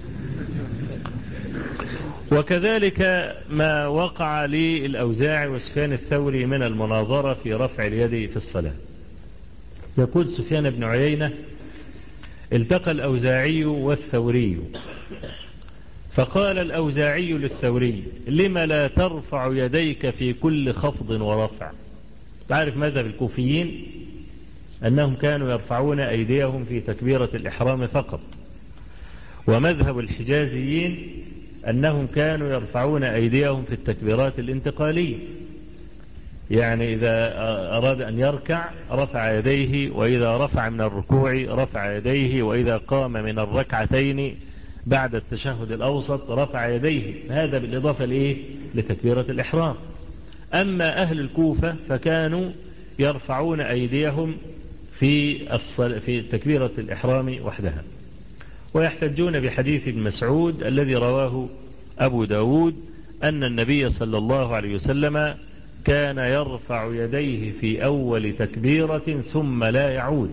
وكذلك ما وقع للأوزاعي وسفيان الثوري من المناظرة في رفع اليد في الصلاة. يقول سفيان بن عيينة: التقى الأوزاعي والثوري فقال الأوزاعي للثوري: لم لا ترفع يديك في كل خفض ورفع؟ تعرف ماذا بالكوفيين؟ أنهم كانوا يرفعون أيديهم في تكبيرة الإحرام فقط. ومذهب الحجازيين أنهم كانوا يرفعون أيديهم في التكبيرات الانتقالية، يعني إذا أراد أن يركع رفع يديه، وإذا رفع من الركوع رفع يديه، وإذا قام من الركعتين بعد التشهد الأوسط رفع يديه. هذا بالإضافة لإيه؟ لتكبيرة الإحرام. أما أهل الكوفة فكانوا يرفعون أيديهم في في تكبيرة الإحرام وحدها، ويحتجون بحديث ابن مسعود الذي رواه أبو داود أن النبي صلى الله عليه وسلم كان يرفع يديه في أول تكبيرة ثم لا يعود.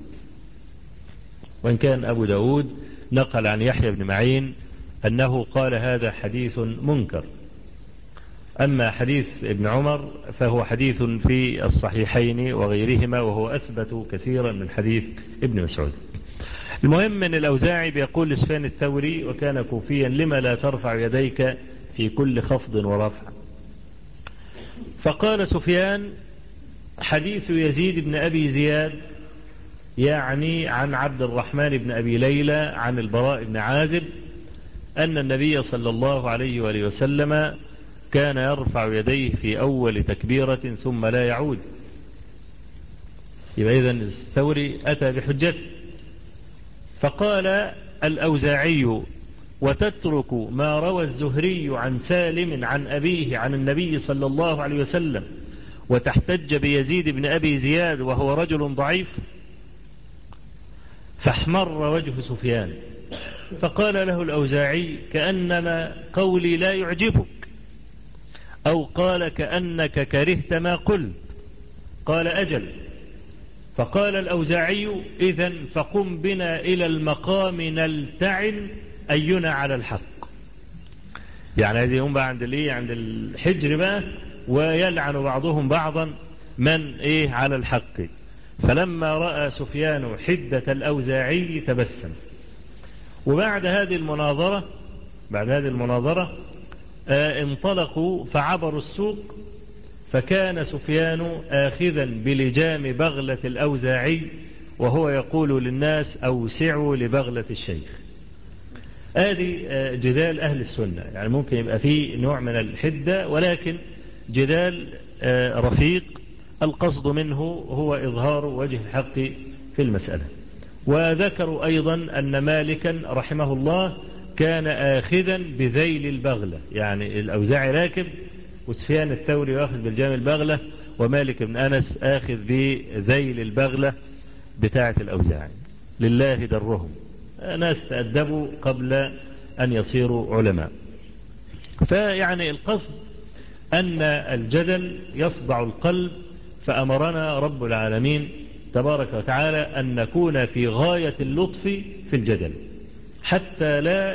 وإن كان أبو داود نقل عن يحيى بن معين أنه قال هذا حديث منكر. أما حديث ابن عمر فهو حديث في الصحيحين وغيرهما، وهو أثبت كثيرا من حديث ابن مسعود. المهم من الأوزاعي بيقول لسفيان الثوري وكان كوفيا: لما لا ترفع يديك في كل خفض ورفع؟ فقال سفيان: حديث يزيد بن أبي زياد، يعني عن عبد الرحمن بن أبي ليلى عن البراء بن عازب أن النبي صلى الله عليه وآله وسلم كان يرفع يديه في أول تكبيرة ثم لا يعود. يبقى إذن الثوري أتى بحجته. فقال الأوزاعي: وتترك ما روى الزهري عن سالم عن أبيه عن النبي صلى الله عليه وسلم وتحتج بيزيد بن أبي زياد وهو رجل ضعيف؟ فاحمر وجه سفيان، فقال له الأوزاعي: كأنما قولي لا يعجبك، أو قال كأنك كرهت ما قلت. قال: أجل. فقال الأوزاعي: إذن فقم بنا إلى المقام نلتعن أينا على الحق. يعني هذه هم بقى عند الايه عند الحجر بقى، ويلعن بعضهم بعضا من ايه على الحق. فلما رأى سفيان حدة الأوزاعي تبسم. وبعد هذه المناظرة بعد هذه المناظرة آه انطلقوا فعبروا السوق، فكان سفيان آخذا بلجام بغلة الأوزاعي وهو يقول للناس: أوسعوا لبغلة الشيخ. هذه جدال أهل السنة، يعني ممكن يبقى فيه نوع من الحدة، ولكن جدال رفيق القصد منه هو إظهار وجه الحق في المسألة. وذكروا أيضا أن مالكا رحمه الله كان آخذا بذيل البغلة، يعني الأوزاعي راكب وسفيان الثوري واخذ بالجام البغلة، ومالك بن أنس آخذ بذيل البغلة بتاعة الأوزاعي. لله درهم، ناس تأدبوا قبل أن يصيروا علماء. فيعني القصد أن الجدل يصدع القلب، فأمرنا رب العالمين تبارك وتعالى أن نكون في غاية اللطف في الجدل، حتى لا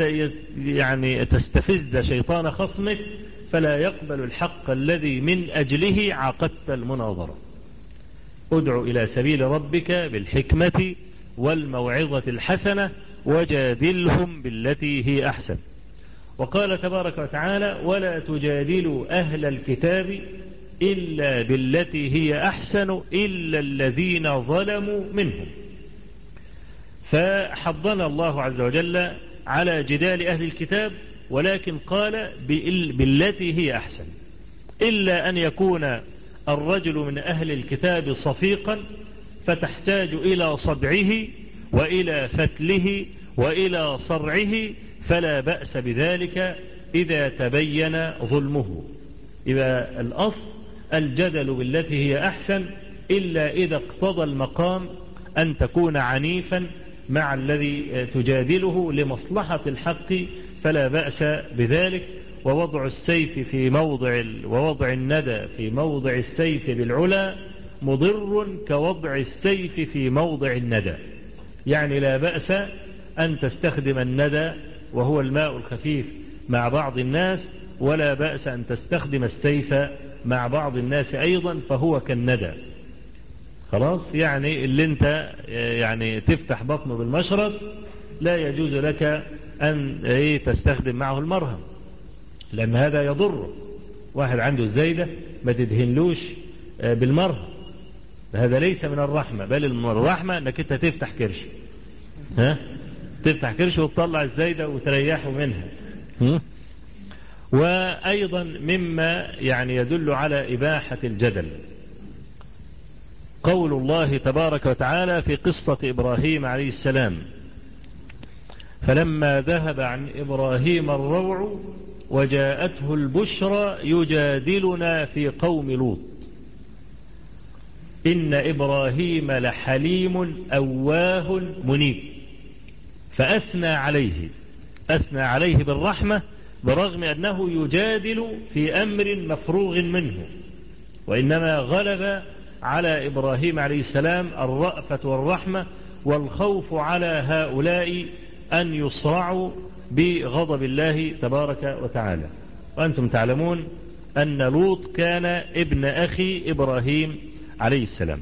يعني تستفز شيطان خصمك فلا يقبل الحق الذي من أجله عقدت المناظرة. ادع إلى سبيل ربك بالحكمة والموعظة الحسنة وجادلهم بالتي هي أحسن. وقال تبارك وتعالى: ولا تجادلوا أهل الكتاب إلا بالتي هي أحسن إلا الذين ظلموا منهم. فحضنا الله عز وجل على جدال أهل الكتاب ولكن قال بالتي هي أحسن، إلا أن يكون الرجل من أهل الكتاب صفيقا فتحتاج إلى صدعه وإلى فتله وإلى صرعه فلا بأس بذلك إذا تبين ظلمه. إذا الأصل الجدل بالتي هي أحسن، إلا إذا اقتضى المقام أن تكون عنيفا مع الذي تجادله لمصلحة الحق فلا بأس بذلك. ووضع السيف في موضع ووضع الندى في موضع السيف بالعلا مضر كوضع السيف في موضع الندى، يعني لا بأس أن تستخدم الندى وهو الماء الخفيف مع بعض الناس، ولا بأس أن تستخدم السيف مع بعض الناس أيضا فهو كالندى. خلاص، يعني اللي انت يعني تفتح بطنه بالمشرط لا يجوز لك أن تستخدم معه المرهم، لأن هذا يضره. واحد عنده الزايدة ما تدهنلوش بالمرهم، هذا ليس من الرحمة، بل الرحمة أنك انت تفتح كرش، ها تفتح كرش وتطلع الزايدة وتريحه منها. وأيضا مما يعني يدل على إباحة الجدل قول الله تبارك وتعالى في قصة إبراهيم عليه السلام: فلما ذهب عن إبراهيم الروع وجاءته البشرى يجادلنا في قوم لوط إن إبراهيم لحليم أواه منيب. فأثنى عليه أثنى عليه بالرحمة برغم أنه يجادل في أمر مفروغ منه، وإنما غلب على إبراهيم عليه السلام الرأفة والرحمة والخوف على هؤلاء أن يصرعوا بغضب الله تبارك وتعالى. وأنتم تعلمون أن لوط كان ابن أخي إبراهيم عليه السلام.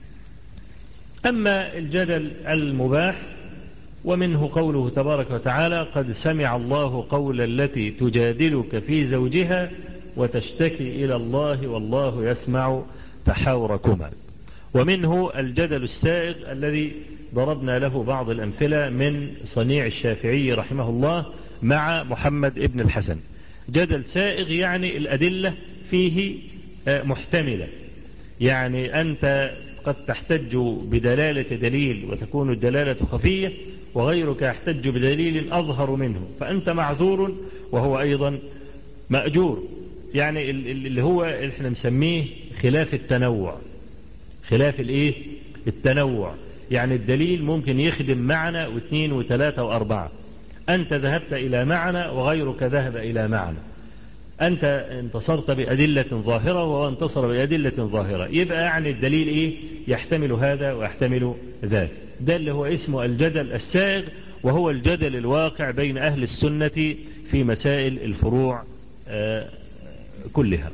أما الجدل المباح ومنه قوله تبارك وتعالى: قد سمع الله قول التي تجادلك في زوجها وتشتكي إلى الله والله يسمع تحاوركما. ومنه الجدل السائغ الذي ضربنا له بعض الأمثلة من صنيع الشافعي رحمه الله مع محمد ابن الحسن. جدل سائغ يعني الأدلة فيه محتملة، يعني أنت قد تحتج بدلالة دليل وتكون الدلالة خفية، وغيرك يحتج بدليل أظهر منه، فأنت معذور وهو أيضا مأجور. يعني اللي هو احنا نسميه خلاف التنوع. خلاف الايه التنوع، يعني الدليل ممكن يخدم معنى واثنين وثلاثة واربعة، انت ذهبت الى معنى وغيرك ذهب الى معنى، انت انتصرت بأدلة ظاهرة وهو انتصر بأدلة ظاهرة، يبقى يعني الدليل ايه يحتمل هذا ويحتمل ذاك. ده اللي هو اسمه الجدل السائغ، وهو الجدل الواقع بين اهل السنة في مسائل الفروع آه كلها.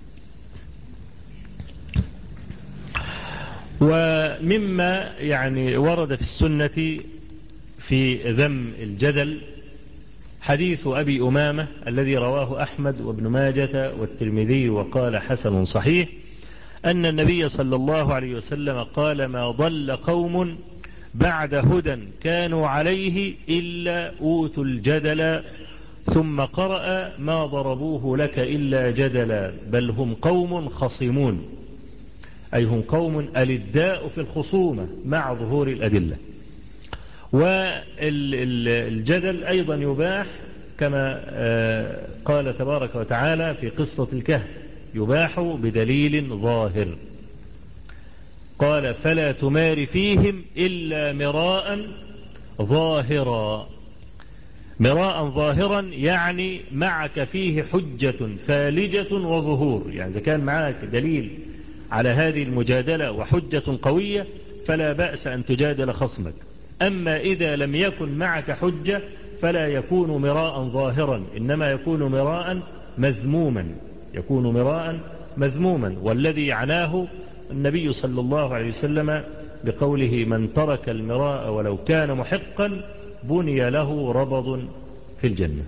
ومما يعني ورد في السنة في ذم الجدل حديث أبي أمامة الذي رواه أحمد وابن ماجة والترمذي وقال حسن صحيح، أن النبي صلى الله عليه وسلم قال: ما ضل قوم بعد هدى كانوا عليه إلا أوتوا الجدل، ثم قرأ: ما ضربوه لك إلا جدلا بل هم قوم خصمون، أي هم قوم ألداء في الخصومة مع ظهور الأدلة. والجدل أيضا يباح كما قال تبارك وتعالى في قصة الكهف: يباح بدليل ظاهر. قال: فلا تمار فيهم إلا مراء ظاهرا. مراء ظاهرا يعني معك فيه حجة فالجة وظهور، يعني إذا كان معك دليل على هذه المجادلة وحجة قوية فلا بأس أن تجادل خصمك. أما إذا لم يكن معك حجة فلا يكون مراء ظاهرا، إنما يكون مراء مذموما، يكون مراء مذموما. والذي عناه النبي صلى الله عليه وسلم بقوله: من ترك المراء ولو كان محقا بني له ربض في الجنة.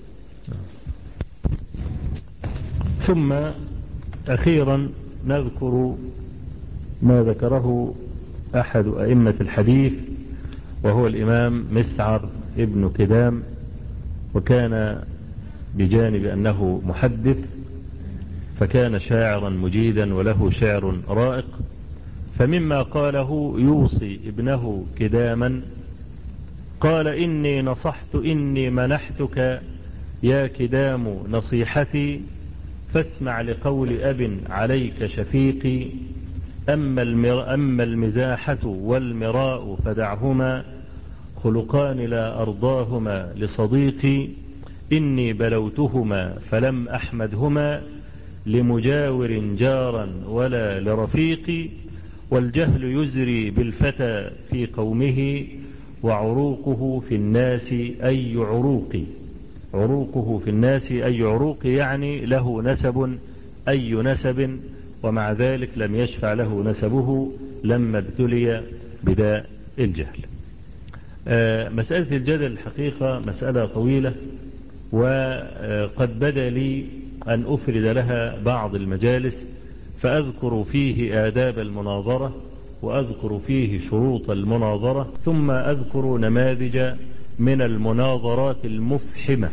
ثم أخيرا نذكر ما ذكره أحد أئمة الحديث وهو الإمام مسعر ابن كدام، وكان بجانب أنه محدث، فكان شاعرا مجيدا وله شعر رائق. فمما قاله يوصي ابنه كداما قال: إني نصحت إني منحتك يا كدام نصيحتي، فاسمع لقول أب عليك شفيقي، أما, المر أما المزاحة والمراء فدعهما، خلقان لا أرضاهما لصديقي، إني بلوتهما فلم أحمدهما، لمجاور جارا ولا لرفيقي، والجهل يزري بالفتى في قومه، وعروقه في الناس أي عروقي. عروقه في الناس أي عروق، يعني له نسب أي نسب، ومع ذلك لم يشفع له نسبه لما ابتلي بداء الجهل. آه مسألة الجدل الحقيقة مسألة طويلة، وقد بدا لي أن أفرد لها بعض المجالس، فأذكر فيه آداب المناظرة، وأذكر فيه شروط المناظرة، ثم أذكر نماذج من المناظرات المفحمة.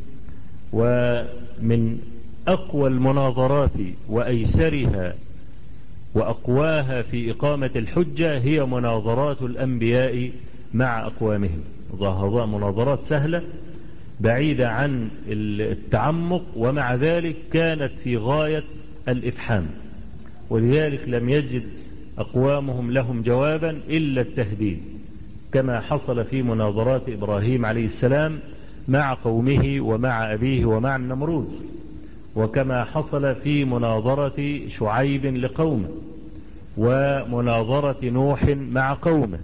ومن أقوى المناظرات وأيسرها وأقواها في إقامة الحجة هي مناظرات الأنبياء مع أقوامهم. ظاهرة مناظرات سهلة بعيدة عن التعمق، ومع ذلك كانت في غاية الإفحام، ولذلك لم يجد أقوامهم لهم جوابا إلا التهديد، كما حصل في مناظرات إبراهيم عليه السلام مع قومه ومع أبيه ومع النمرود، وكما حصل في مناظرة شعيب لقومه، ومناظرة نوح مع قومه،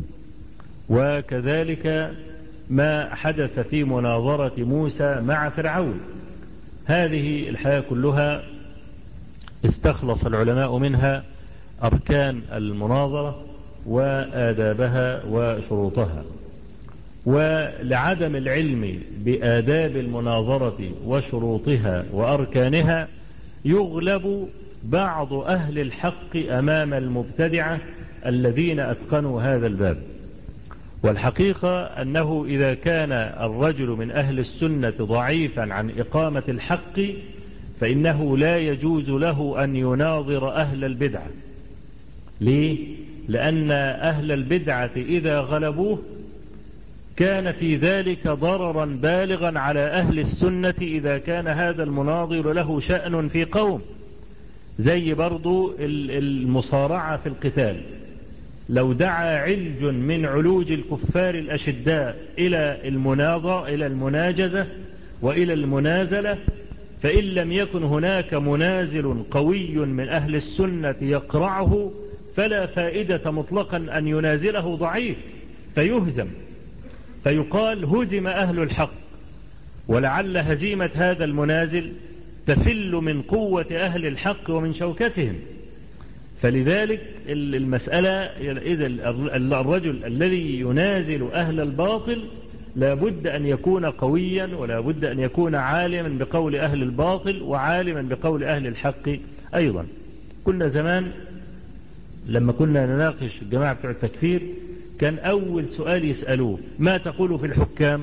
وكذلك ما حدث في مناظرة موسى مع فرعون. هذه الحياة كلها استخلص العلماء منها أركان المناظرة وآدابها وشروطها. ولعدم العلم بآداب المناظرة وشروطها وأركانها يغلب بعض أهل الحق أمام المبتدعة الذين أتقنوا هذا الباب. والحقيقة أنه إذا كان الرجل من أهل السنة ضعيفا عن إقامة الحق، فإنه لا يجوز له أن يناظر أهل البدعة. ليه؟ لأن أهل البدعة إذا غلبوه كان في ذلك ضررا بالغا على أهل السنة إذا كان هذا المناظر له شأن في قوم. زي برضو المصارعة في القتال، لو دعا علج من علوج الكفار الأشداء إلى المناظرة إلى المناجزة وإلى المنازلة، فإن لم يكن هناك منازل قوي من أهل السنة يقرعه فلا فائدة مطلقا أن ينازله ضعيف فيهزم، فيقال هزم أهل الحق، ولعل هزيمة هذا المنازل تفل من قوة أهل الحق ومن شوكتهم. فلذلك المسألة إذا الرجل الذي ينازل أهل الباطل لا بد أن يكون قويا، ولا بد أن يكون عالما بقول أهل الباطل وعالما بقول أهل الحق أيضا. كنا زمان لما كنا نناقش الجماعة بتوع التكفير كان أول سؤال يسألوه: ما تقول في الحكام؟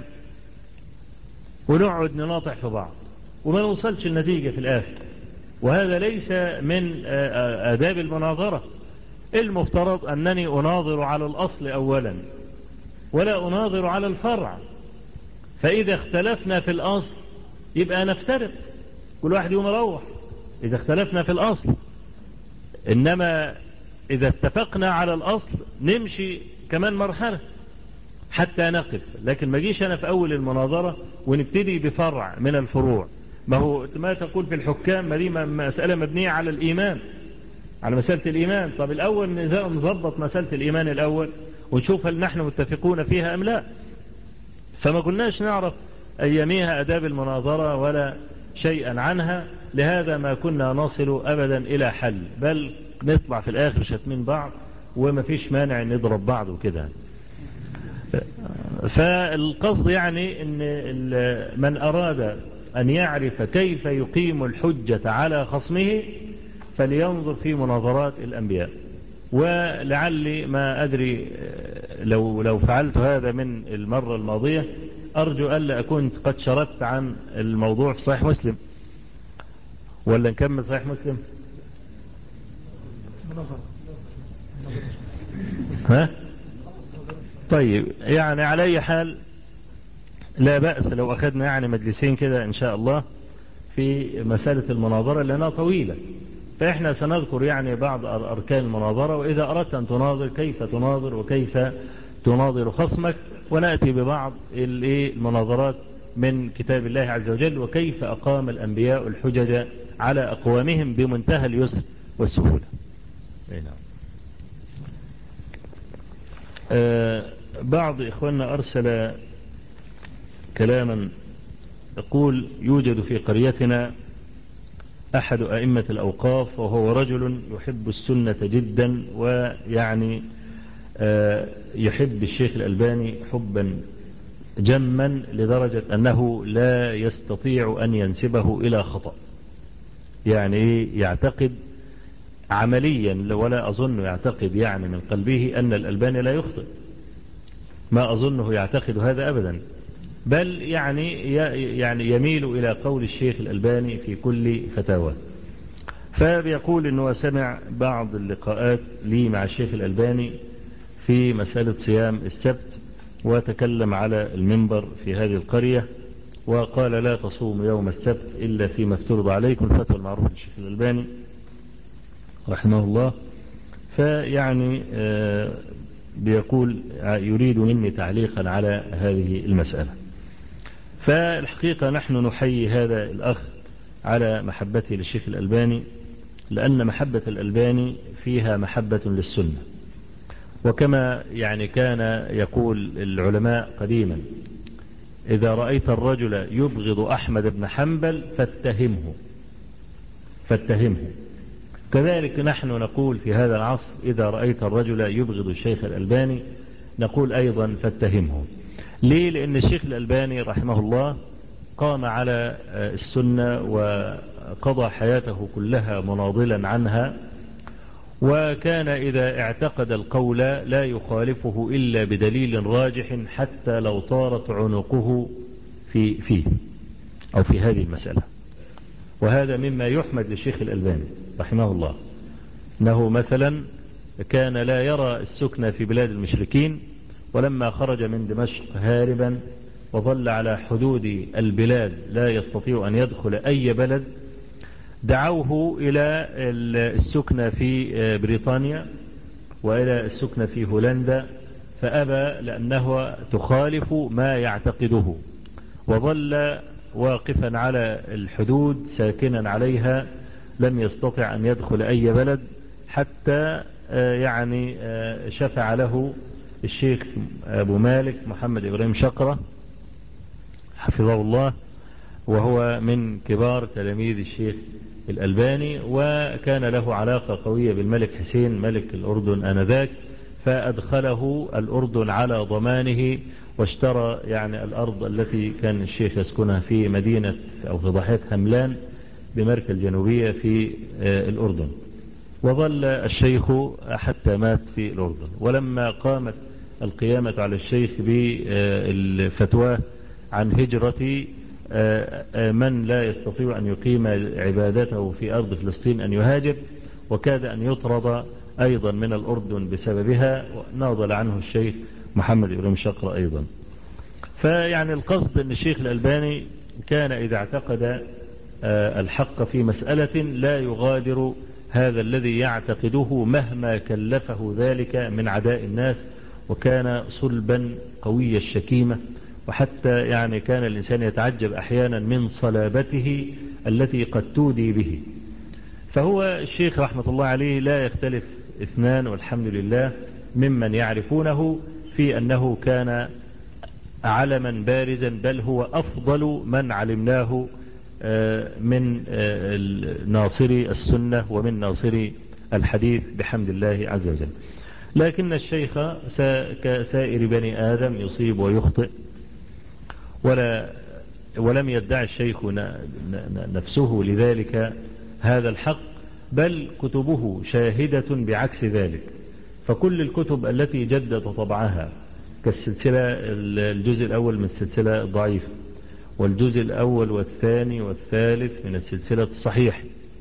ونقعد نناطح في بعض وما نوصلش النتيجة في الآخر. وهذا ليس من آداب المناظرة. المفترض أنني أناظر على الأصل أولا ولا أناظر على الفرع، فإذا اختلفنا في الأصل يبقى نفترق، كل واحد يوم يروح إذا اختلفنا في الأصل. إنما إذا اتفقنا على الأصل نمشي كمان مرحلة حتى نقف. لكن ما جيش أنا في أول المناظرة ونبتدي بفرع من الفروع. ما هو ما تقول في الحكام؟ ما دي مسألة مبنية على الإيمان، على مسألة الإيمان. طب الأول نضبط مسألة الإيمان الأول ونشوف هل نحن متفقون فيها أم لا. فما قلناش نعرف أياميها أداب المناظرة ولا شيئا عنها، لهذا ما كنا نصل أبدا إلى حل، بل نطلع في الآخر شتمين بعض وما فيش مانع نضرب بعض وكده. فالقصد يعني أن من أراد أن يعرف كيف يقيم الحجة على خصمه فلينظر في مناظرات الأنبياء. ولعلي ما أدري لو لو فعلت هذا من المرة الماضية أرجو ألا أكون قد شردت عن الموضوع في صحيح مسلم، ولا نكمل صحيح مسلم؟ ها؟ طيب، يعني على أي حال لا بأس لو أخذنا يعني مجلسين كده إن شاء الله في مسألة المناظرة لأنها طويلة. فإحنا سنذكر يعني بعض أركان المناظرة، وإذا أردت أن تناظر كيف تناظر وكيف تناظر خصمك، ونأتي ببعض المناظرات من كتاب الله عز وجل، وكيف أقام الأنبياء الحجج على أقوامهم بمنتهى اليسر والسهولة. نعم. آه بعض إخواننا أرسل كلاما يقول: يوجد في قريتنا أحد أئمة الأوقاف، وهو رجل يحب السنة جدا، ويعني آه يحب الشيخ الألباني حبا جما لدرجة أنه لا يستطيع أن ينسبه إلى خطأ. يعني يعتقد عمليا، ولا أظن يعتقد يعني من قلبه أن الألباني لا يخطئ، ما أظنه يعتقد هذا أبدا، بل يعني يعني يميل إلى قول الشيخ الألباني في كل فتاوى. فبيقول أنه سمع بعض اللقاءات لي مع الشيخ الألباني في مسألة صيام السبت، وتكلم على المنبر في هذه القرية وقال: لا تصوم يوم السبت إلا فيما افترض عليكم، الفتوى المعروفة للشيخ الألباني رحمه الله. فيعني بيقول يريد مني تعليقا على هذه المسألة. فالحقيقة نحن نحيي هذا الأخ على محبته للشيخ الألباني، لأن محبة الألباني فيها محبة للسنة. وكما يعني كان يقول العلماء قديما: إذا رأيت الرجل يبغض أحمد بن حنبل فاتهمه فاتهمه كذلك نحن نقول في هذا العصر: إذا رأيت الرجل يبغض الشيخ الألباني نقول أيضا فاتهمه. ليه؟ لأن الشيخ الألباني رحمه الله قام على السنة وقضى حياته كلها مناضلا عنها، وكان إذا اعتقد القول لا يخالفه إلا بدليل راجح حتى لو طارت عنقه في فيه أو في هذه المسألة. وهذا مما يحمد للشيخ الألباني رحمه الله، أنه مثلا كان لا يرى السكنة في بلاد المشركين، ولما خرج من دمشق هاربا وظل على حدود البلاد لا يستطيع أن يدخل أي بلد، دعوه إلى السكنة في بريطانيا وإلى السكنة في هولندا، فأبى لأنه تخالف ما يعتقده، وظل واقفا على الحدود ساكنا عليها، لم يستطع أن يدخل أي بلد، حتى يعني شفع له الشيخ أبو مالك محمد إبراهيم شقرة حفظه الله، وهو من كبار تلاميذ الشيخ الألباني، وكان له علاقة قوية بالملك حسين ملك الأردن آنذاك، فأدخله الأردن على ضمانه، واشترى يعني الأرض التي كان الشيخ يسكنها في مدينة أو في ضاحية هملان بمركز الجنوبية في الأردن. وظل الشيخ حتى مات في الأردن. ولما قامت القيامة على الشيخ بالفتوى عن هجرة من لا يستطيع أن يقيم عبادته في أرض فلسطين أن يهاجر، وكاد أن يطرد أيضا من الأردن بسببها، ناضل عنه الشيخ محمد إبراهيم شقرة أيضا. فيعني القصد أن الشيخ الألباني كان إذا اعتقد الحق في مسألة لا يغادر هذا الذي يعتقده مهما كلفه ذلك من عداء الناس، وكان صلبا قوي الشكيمة، وحتى يعني كان الإنسان يتعجب أحيانا من صلابته التي قد تودي به. فهو الشيخ رحمة الله عليه لا يختلف اثنان والحمد لله ممن يعرفونه في أنه كان علما بارزا، بل هو أفضل من علمناه من ناصري السنة ومن ناصري الحديث بحمد الله عز وجل. لكن الشيخ كسائر بني آدم يصيب ويخطئ، ولا ولم يدعي الشيخ نفسه لذلك هذا الحق، بل كتبه شاهدة بعكس ذلك. فكل الكتب التي جدد طبعها كالسلسلة الجزء الأول من السلسلة الضعيف، والجزء الأول والثاني والثالث من السلسلة الصحيح،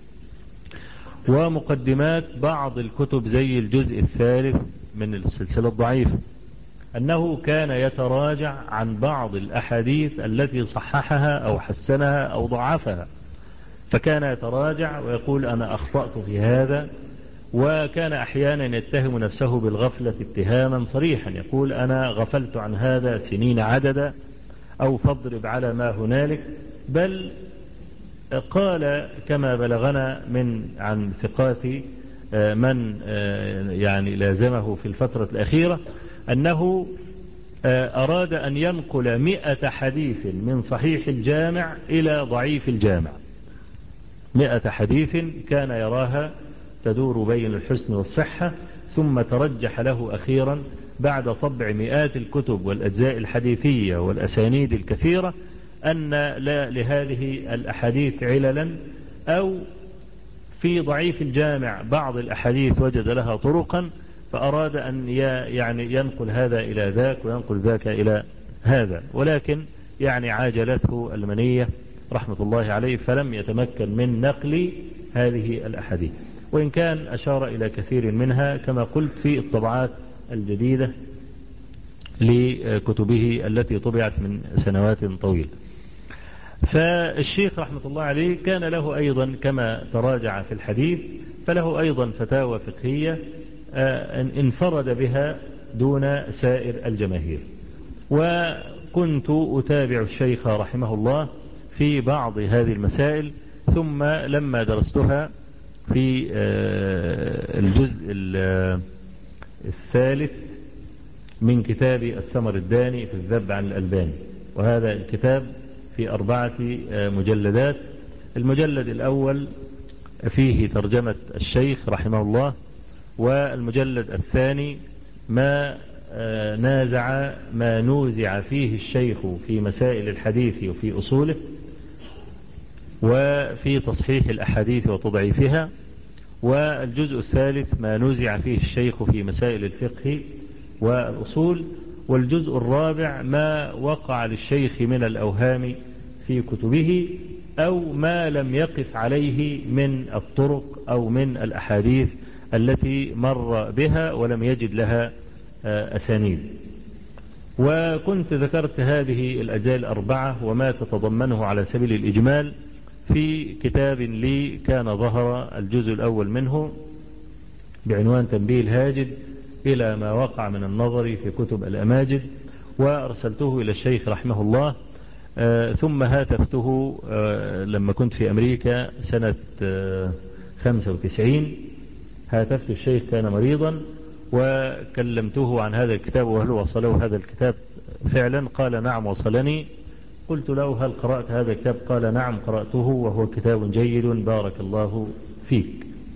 ومقدمات بعض الكتب زي الجزء الثالث من السلسلة الضعيفة، أنه كان يتراجع عن بعض الأحاديث التي صححها أو حسنها أو ضعفها، فكان يتراجع ويقول أنا أخطأت في هذا، وكان أحيانا يتهم نفسه بالغفلة اتهاما صريحا، يقول أنا غفلت عن هذا سنين عددا، أو فاضرب على ما هنالك. بل قال كما بلغنا من عن ثقات من يعني لازمه في الفترة الأخيرة أنه أراد أن ينقل مئة حديث من صحيح الجامع إلى ضعيف الجامع، مئة حديث كان يراها تدور بين الحسن والصحة، ثم ترجح له أخيرا بعد طبع مئات الكتب والأجزاء الحديثية والأسانيد الكثيرة أن لا لهذه الأحاديث عللا، أو في ضعيف الجامع بعض الأحاديث وجد لها طرقا، فأراد أن يعني ينقل هذا إلى ذاك وينقل ذاك إلى هذا، ولكن يعني عاجلته المنية رحمة الله عليه، فلم يتمكن من نقل هذه الأحاديث، وإن كان أشار إلى كثير منها كما قلت في الطبعات الجديدة لكتبه التي طبعت من سنوات طويلة. فالشيخ رحمة الله عليه كان له أيضا كما تراجع في الحديث فله أيضا فتاوى فقهية انفرد بها دون سائر الجماهير، وكنت أتابع الشيخ رحمه الله في بعض هذه المسائل، ثم لما درستها في الجزء الثالث من كتاب الثمر الداني في الذب عن الألباني، وهذا الكتاب في أربعة مجلدات. المجلد الأول فيه ترجمة الشيخ رحمه الله، والمجلد الثاني ما نازع ما نوزع فيه الشيخ في مسائل الحديث وفي أصوله، وفي تصحيح الأحاديث وتضعيفها. والجزء الثالث ما نوزع فيه الشيخ في مسائل الفقه والأصول. والجزء الرابع ما وقع للشيخ من الأوهام في كتبه، أو ما لم يقف عليه من الطرق أو من الأحاديث التي مر بها ولم يجد لها أسانيد. وكنت ذكرت هذه الأجزاء الأربعة وما تتضمنه على سبيل الإجمال في كتاب لي كان ظهر الجزء الأول منه بعنوان تنبيه الهاجد إلى ما وقع من النظر في كتب الأماجد، وأرسلته إلى الشيخ رحمه الله. آه ثم هاتفته آه لما كنت في أمريكا سنة آه خمسة وتسعين، هاتفت الشيخ كان مريضا وكلمته عن هذا الكتاب وهل وصله هذا الكتاب فعلا، قال نعم وصلني. قلت له هل قرأت هذا الكتاب؟ قال نعم قرأته وهو كتاب جيد بارك الله فيك.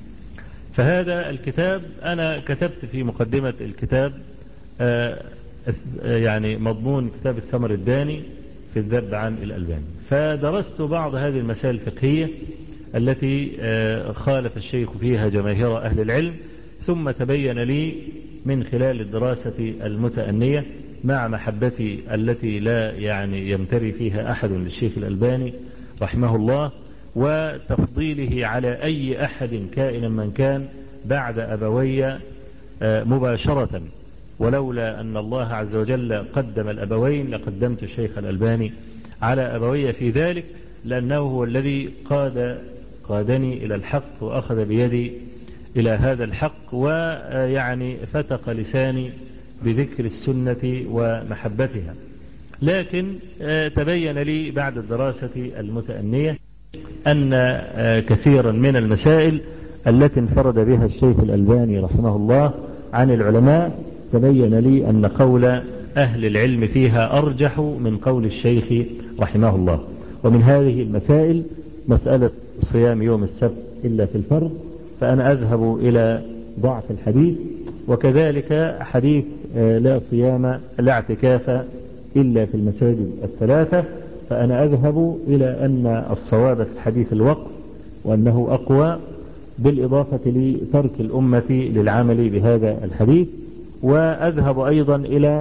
فهذا الكتاب أنا كتبت في مقدمة الكتاب آه يعني مضمون كتاب الثمر الداني في الذب عن الألباني، فدرست بعض هذه المسائل الفقهية التي آه خالف الشيخ فيها جماهير أهل العلم، ثم تبين لي من خلال الدراسة المتأنية مع محبتي التي لا يعني يمتري فيها أحد للشيخ الألباني رحمه الله، وتفضيله على أي أحد كائنا من كان بعد أبوي مباشرة، ولولا أن الله عز وجل قدم الأبوين لقدمت الشيخ الألباني على أبوي في ذلك، لأنه هو الذي قاد قادني إلى الحق وأخذ بيدي إلى هذا الحق، ويعني فتق لساني بذكر السنة ومحبتها. لكن تبين لي بعد الدراسة المتأنية أن كثيرا من المسائل التي انفرد بها الشيخ الألباني رحمه الله عن العلماء تبين لي أن قول أهل العلم فيها أرجح من قول الشيخ رحمه الله. ومن هذه المسائل مسألة صيام يوم السبت إلا في الفرض، فأنا أذهب إلى ضعف الحديث، وكذلك حديث لا صيام لا اعتكاف إلا في المساجد الثلاثة، فأنا أذهب إلى أن الصواب في الحديث الوقف وأنه أقوى، بالإضافة لترك الأمة للعمل بهذا الحديث. وأذهب أيضا إلى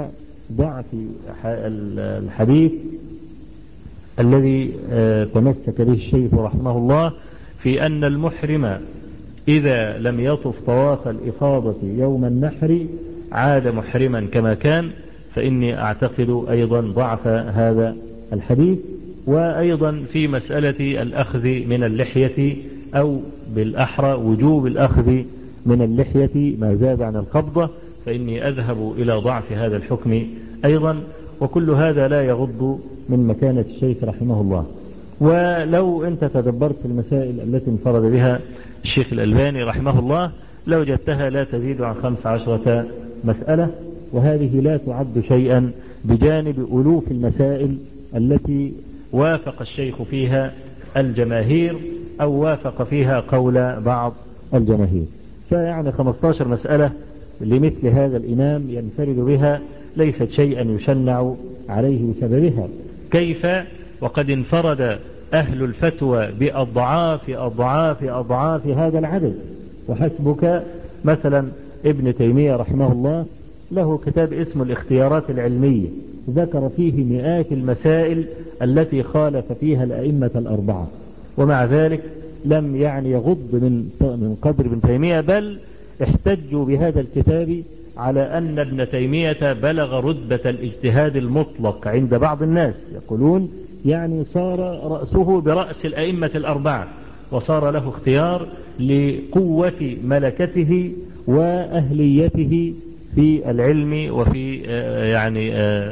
ضعف الحديث الذي تمسك به الشيخ رحمه الله في أن المحرم إذا لم يطف طواف الإفاضة يوم النحر عاد محرما كما كان، فإني أعتقد أيضا ضعف هذا الحديث. وأيضا في مسألة الأخذ من اللحية أو بالأحرى وجوب الأخذ من اللحية ما زاد عن القبضة، فإني أذهب إلى ضعف هذا الحكم أيضا. وكل هذا لا يغض من مكانة الشيخ رحمه الله. ولو أنت تدبرت المسائل التي انفرد بها الشيخ الألباني رحمه الله لوجدتها لا تزيد عن خمس عشرة مسألة، وهذه لا تعد شيئا بجانب ألوف المسائل التي وافق الشيخ فيها الجماهير أو وافق فيها قول بعض الجماهير. فيعني خمسة عشر مسألة لمثل هذا الإمام ينفرد بها ليست شيئا يشنع عليه بسببها، كيف وقد انفرد أهل الفتوى بأضعاف أضعاف أضعاف هذا العدد. وحسبك مثلا ابن تيمية رحمه الله له كتاب اسمه الاختيارات العلمية، ذكر فيه مئات المسائل التي خالف فيها الأئمة الأربعة، ومع ذلك لم يعني يغض من من قدر ابن تيمية، بل احتجوا بهذا الكتاب على أن ابن تيمية بلغ رتبة الاجتهاد المطلق عند بعض الناس، يقولون يعني صار رأسه برأس الأئمة الأربعة، وصار له اختيار لقوة ملكته وأهليته في العلم وفي يعني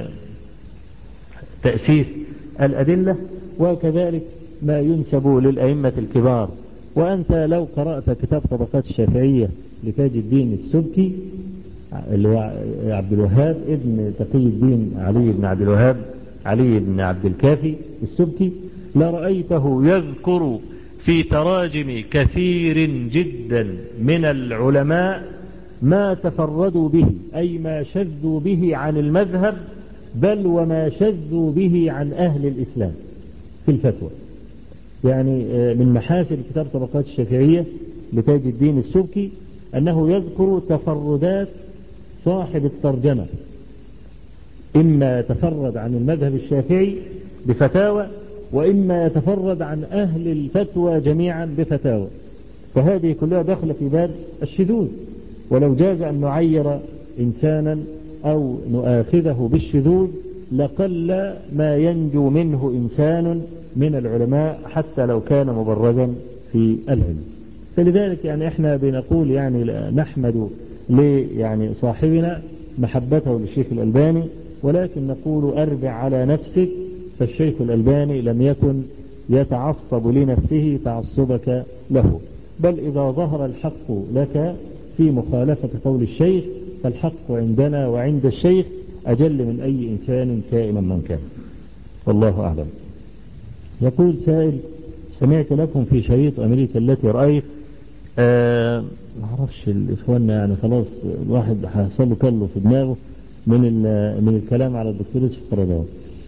تأسيس الأدلة، وكذلك ما ينسب للأئمة الكبار. وأنت لو قرأت كتاب طبقات الشافعية لتاج الدين السبكي اللي هو عبد الوهاب ابن تقي الدين علي بن عبد الوهاب علي بن عبد الكافي السبكي، لرأيته يذكر في تراجم كثير جدا من العلماء ما تفردوا به، أي ما شذوا به عن المذهب، بل وما شذوا به عن أهل الإسلام في الفتوى. يعني من محاسن كتاب طبقات الشافعية لتاج الدين السبكي أنه يذكر تفردات صاحب الترجمة، إما يتفرد عن المذهب الشافعي بفتاوى، وإما يتفرد عن أهل الفتوى جميعا بفتاوى، فهذه كلها دخل في باب الشذوذ. ولو جاز أن نعير إنسانا أو نؤاخذه بالشذوذ لقل ما ينجو منه إنسان من العلماء حتى لو كان مبرزا في العلم. فلذلك يعني احنا بنقول يعني نحمد لي يعني صاحبنا محبته للشيخ الألباني، ولكن نقول أربع على نفسك، فالشيخ الألباني لم يكن يتعصب لنفسه تعصبك له، بل إذا ظهر الحق لك في مخالفة قول الشيخ فالحق عندنا وعند الشيخ أجل من أي إنسان كائنا من كان، والله أعلم. يقول سائل: سمعت لكم في شريط أمريكا التي رأيت، آه ما اعرفش الإخوان يعني خلاص الواحد حصل له كله في دماغه من من الكلام على الدكتور يوسف القرضاوي.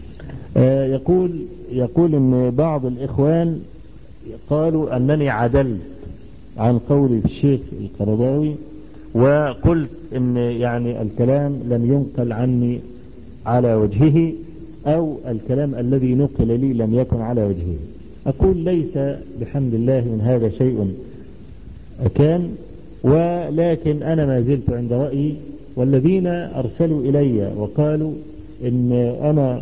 آه يقول يقول إن بعض الإخوان قالوا أنني عدلت عن قول الشيخ القرضاوي، وقلت إن يعني الكلام لم ينقل عني على وجهه، أو الكلام الذي نقل لي لم يكن على وجهه. أقول ليس بحمد الله من هذا شيء كان، ولكن أنا ما زلت عند رأيي، والذين أرسلوا إلي وقالوا إن أنا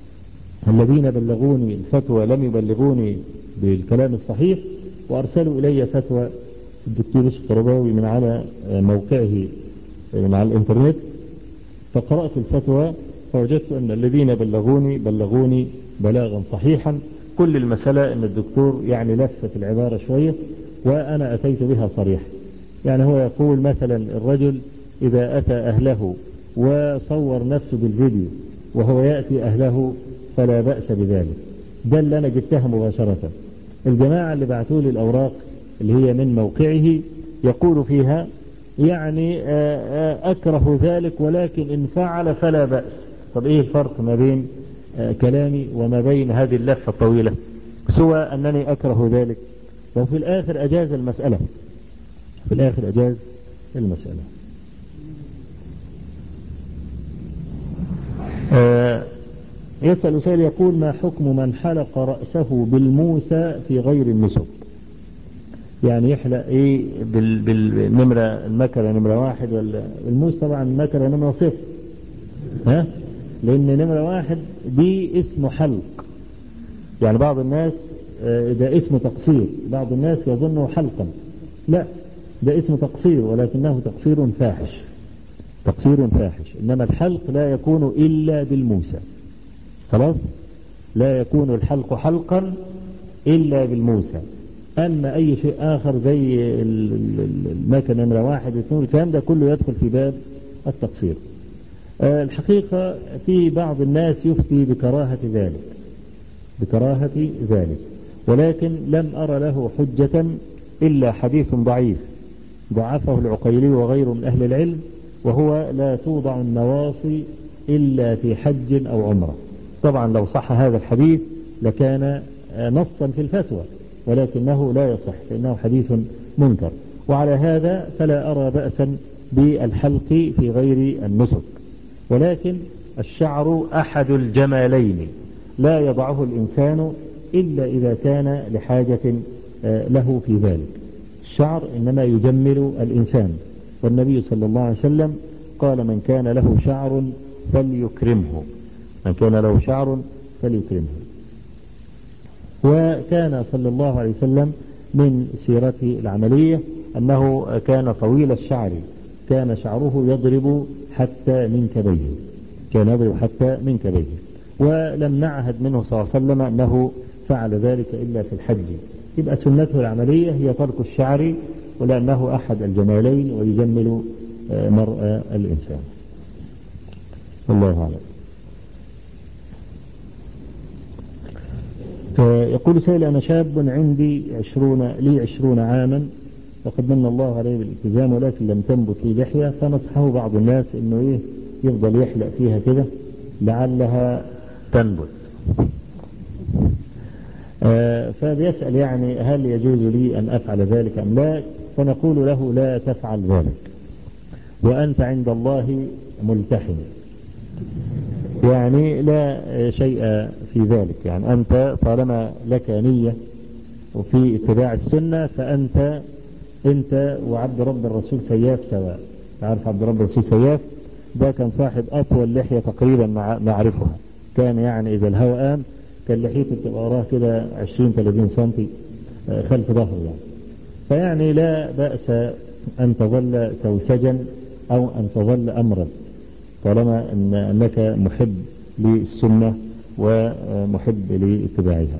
الذين بلغوني الفتوى لم يبلغوني بالكلام الصحيح، وأرسلوا إلي فتوى الدكتور يوسف القرضاوي من على موقعه من على الإنترنت، فقرأت الفتوى فوجدت أن الذين بلغوني بلغوني بلاغا صحيحا. كل المسألة أن الدكتور يعني لفت العبارة شوية وأنا أتيت بها صريحة. يعني هو يقول مثلا الرجل إذا أتى أهله وصور نفسه بالفيديو وهو يأتي أهله فلا بأس بذلك، ده اللي أنا جبتها مباشرة. الجماعة اللي بعثوا لي الأوراق اللي هي من موقعه يقول فيها يعني أكره ذلك ولكن إن فعل فلا بأس. طب إيه الفرق ما بين كلامي وما بين هذه اللفة الطويلة؟ سوى أنني أكره ذلك، وفي الآخر أجاز المسألة، في الآخر أجاز المسألة. يسأل سائل يقول ما حكم من حلق رأسه بالموسى في غير النسب؟ يعني يحلق ايه بال بالنمرة المكرة نمرة واحد ولا الموس؟ طبعا المكرة نمرة صفر، ها، لان نمرة واحد دي اسمه حلق. يعني بعض الناس ده اسمه تقصير، بعض الناس يظنه حلقا، لا، ده اسمه تقصير ولكنه تقصير فاحش، تقصير فاحش. انما الحلق لا يكون الا بالموسى، خلاص، لا يكون الحلق حلقا الا بالموسى. اما اي شيء اخر زي المكنه نمره واحد واثنين الكلام ده كله يدخل في باب التقصير. أه الحقيقة في بعض الناس يفتي بكراهة ذلك، بكراهة ذلك، ولكن لم أرى له حجة إلا حديث ضعيف ضعفه العقيلي وغيره من أهل العلم، وهو لا توضع النواصي إلا في حج أو عمرة. طبعا لو صح هذا الحديث لكان نصا في الفتوى، ولكنه لا يصح لأنه حديث منكر. وعلى هذا فلا أرى بأسا بالحلق في غير النسك. ولكن الشعر أحد الجمالين لا يضعه الإنسان إلا إذا كان لحاجة له في ذلك. الشعر إنما يجمل الإنسان، والنبي صلى الله عليه وسلم قال من كان له شعر فليكرمه، من كان له شعر فليكرمه. وكان صلى الله عليه وسلم من سيرته العملية أنه كان طويل الشعر، كان شعره يضرب حتى منكبيه، كان يضرب حتى منكبيه، ولم نعهد منه صلى الله عليه وسلم أنه فعل ذلك إلا في الحج. يبقى سنته العملية هي ترك الشعر، ولأنه أحد الجمالين ويجمل مرأى الإنسان. الله أعلم. يقول سائل أنا شاب عندي عشرون لي عشرون عاما وقد من الله عليه بالالتزام، ولكن لم تنبت لي لحية، فنصحه بعض الناس إنه إيه يفضل يحلق فيها كده لعلها تنبت. آه فبيسأل يعني هل يجوز لي أن أفعل ذلك أم لا؟ فنقول له لا تفعل ذلك، وأنت عند الله ملتحم، يعني لا شيء في ذلك. يعني أنت طالما لك نية وفي اتباع السنة فأنت أنت وعبد رب الرسول سياف سواء. تعرف عبد رب الرسول سياف ده كان صاحب أطول لحية تقريبا نعرفها، كان يعني إذا الهواء قام كان لحيته تبقى وراه كده عشرين ثلاثين سنتي خلف ظهره يعني. فيعني لا بأس أن تظل سوسجا أو أن تظل أمرا طالما أن أنك محب للسنة ومحب لاتباعها.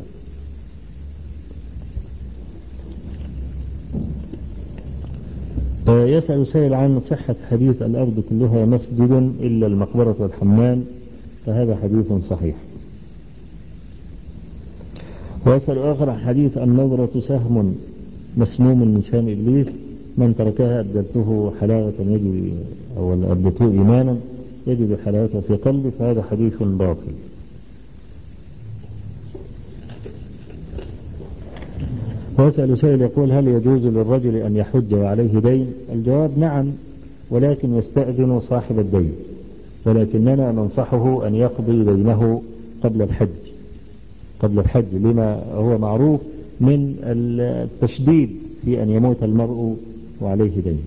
يسأل سائل عن صحة حديث الأرض كلها مسجد إلا المقبرة والحمام، فهذا حديث صحيح. ويسأل آخر عن حديث النظرة سهم مسموم من سهم إبليس، من تركها أبدلته حلاوة يجد أو أبدلته إيمانا يجد حلاوة في قلبه، فهذا حديث باطل. ويسأل سائل يقول هل يجوز للرجل أن يحج وعليه دين؟ الجواب نعم، ولكن يستأذن صاحب الدين، ولكننا ننصحه أن يقضي دينه قبل الحج، قبل الحج لما هو معروف من التشديد في أن يموت المرء وعليه دين.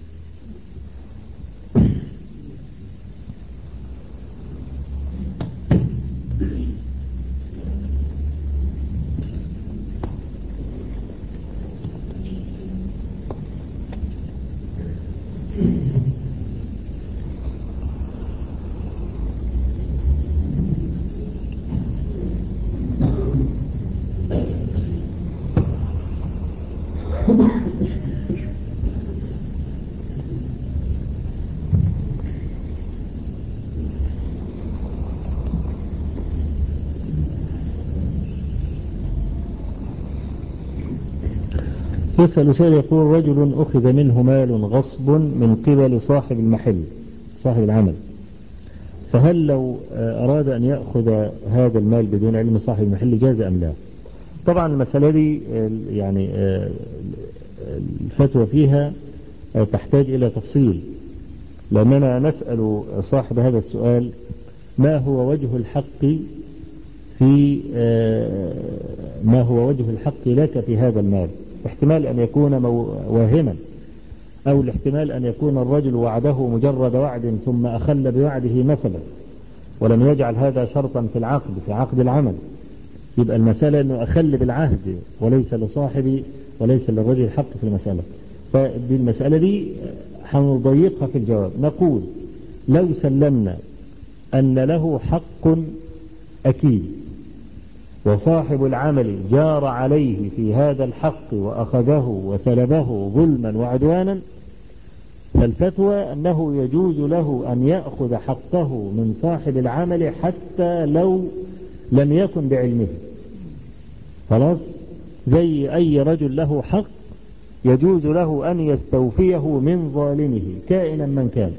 يسأل سائل يقول رجل أخذ منه مال غصب من قبل صاحب المحل صاحب العمل، فهل لو أراد أن يأخذ هذا المال بدون علم صاحب المحل جاز أم لا؟ طبعا المسألة دي يعني الفتوى فيها تحتاج إلى تفصيل، لأننا نسأل صاحب هذا السؤال ما هو وجه الحق في ما هو وجه الحق لك في هذا المال. احتمال أن يكون واهما، أو الاحتمال أن يكون الرجل وعده مجرد وعد ثم أخل بوعده مثلا ولم يجعل هذا شرطا في العقد في عقد العمل، يبقى المسألة أنه أخل بالعهد وليس لصاحبي وليس للرجل الحق في المسألة. فالمسألة دي هنضيقها في الجواب، نقول لو سلمنا أن له حق أكيد وصاحب العمل جار عليه في هذا الحق وأخذه وسلبه ظلما وعدوانا، فالفتوى أنه يجوز له أن يأخذ حقه من صاحب العمل حتى لو لم يكن بعلمه. خلاص، زي أي رجل له حق يجوز له أن يستوفيه من ظالمه كائنا من كان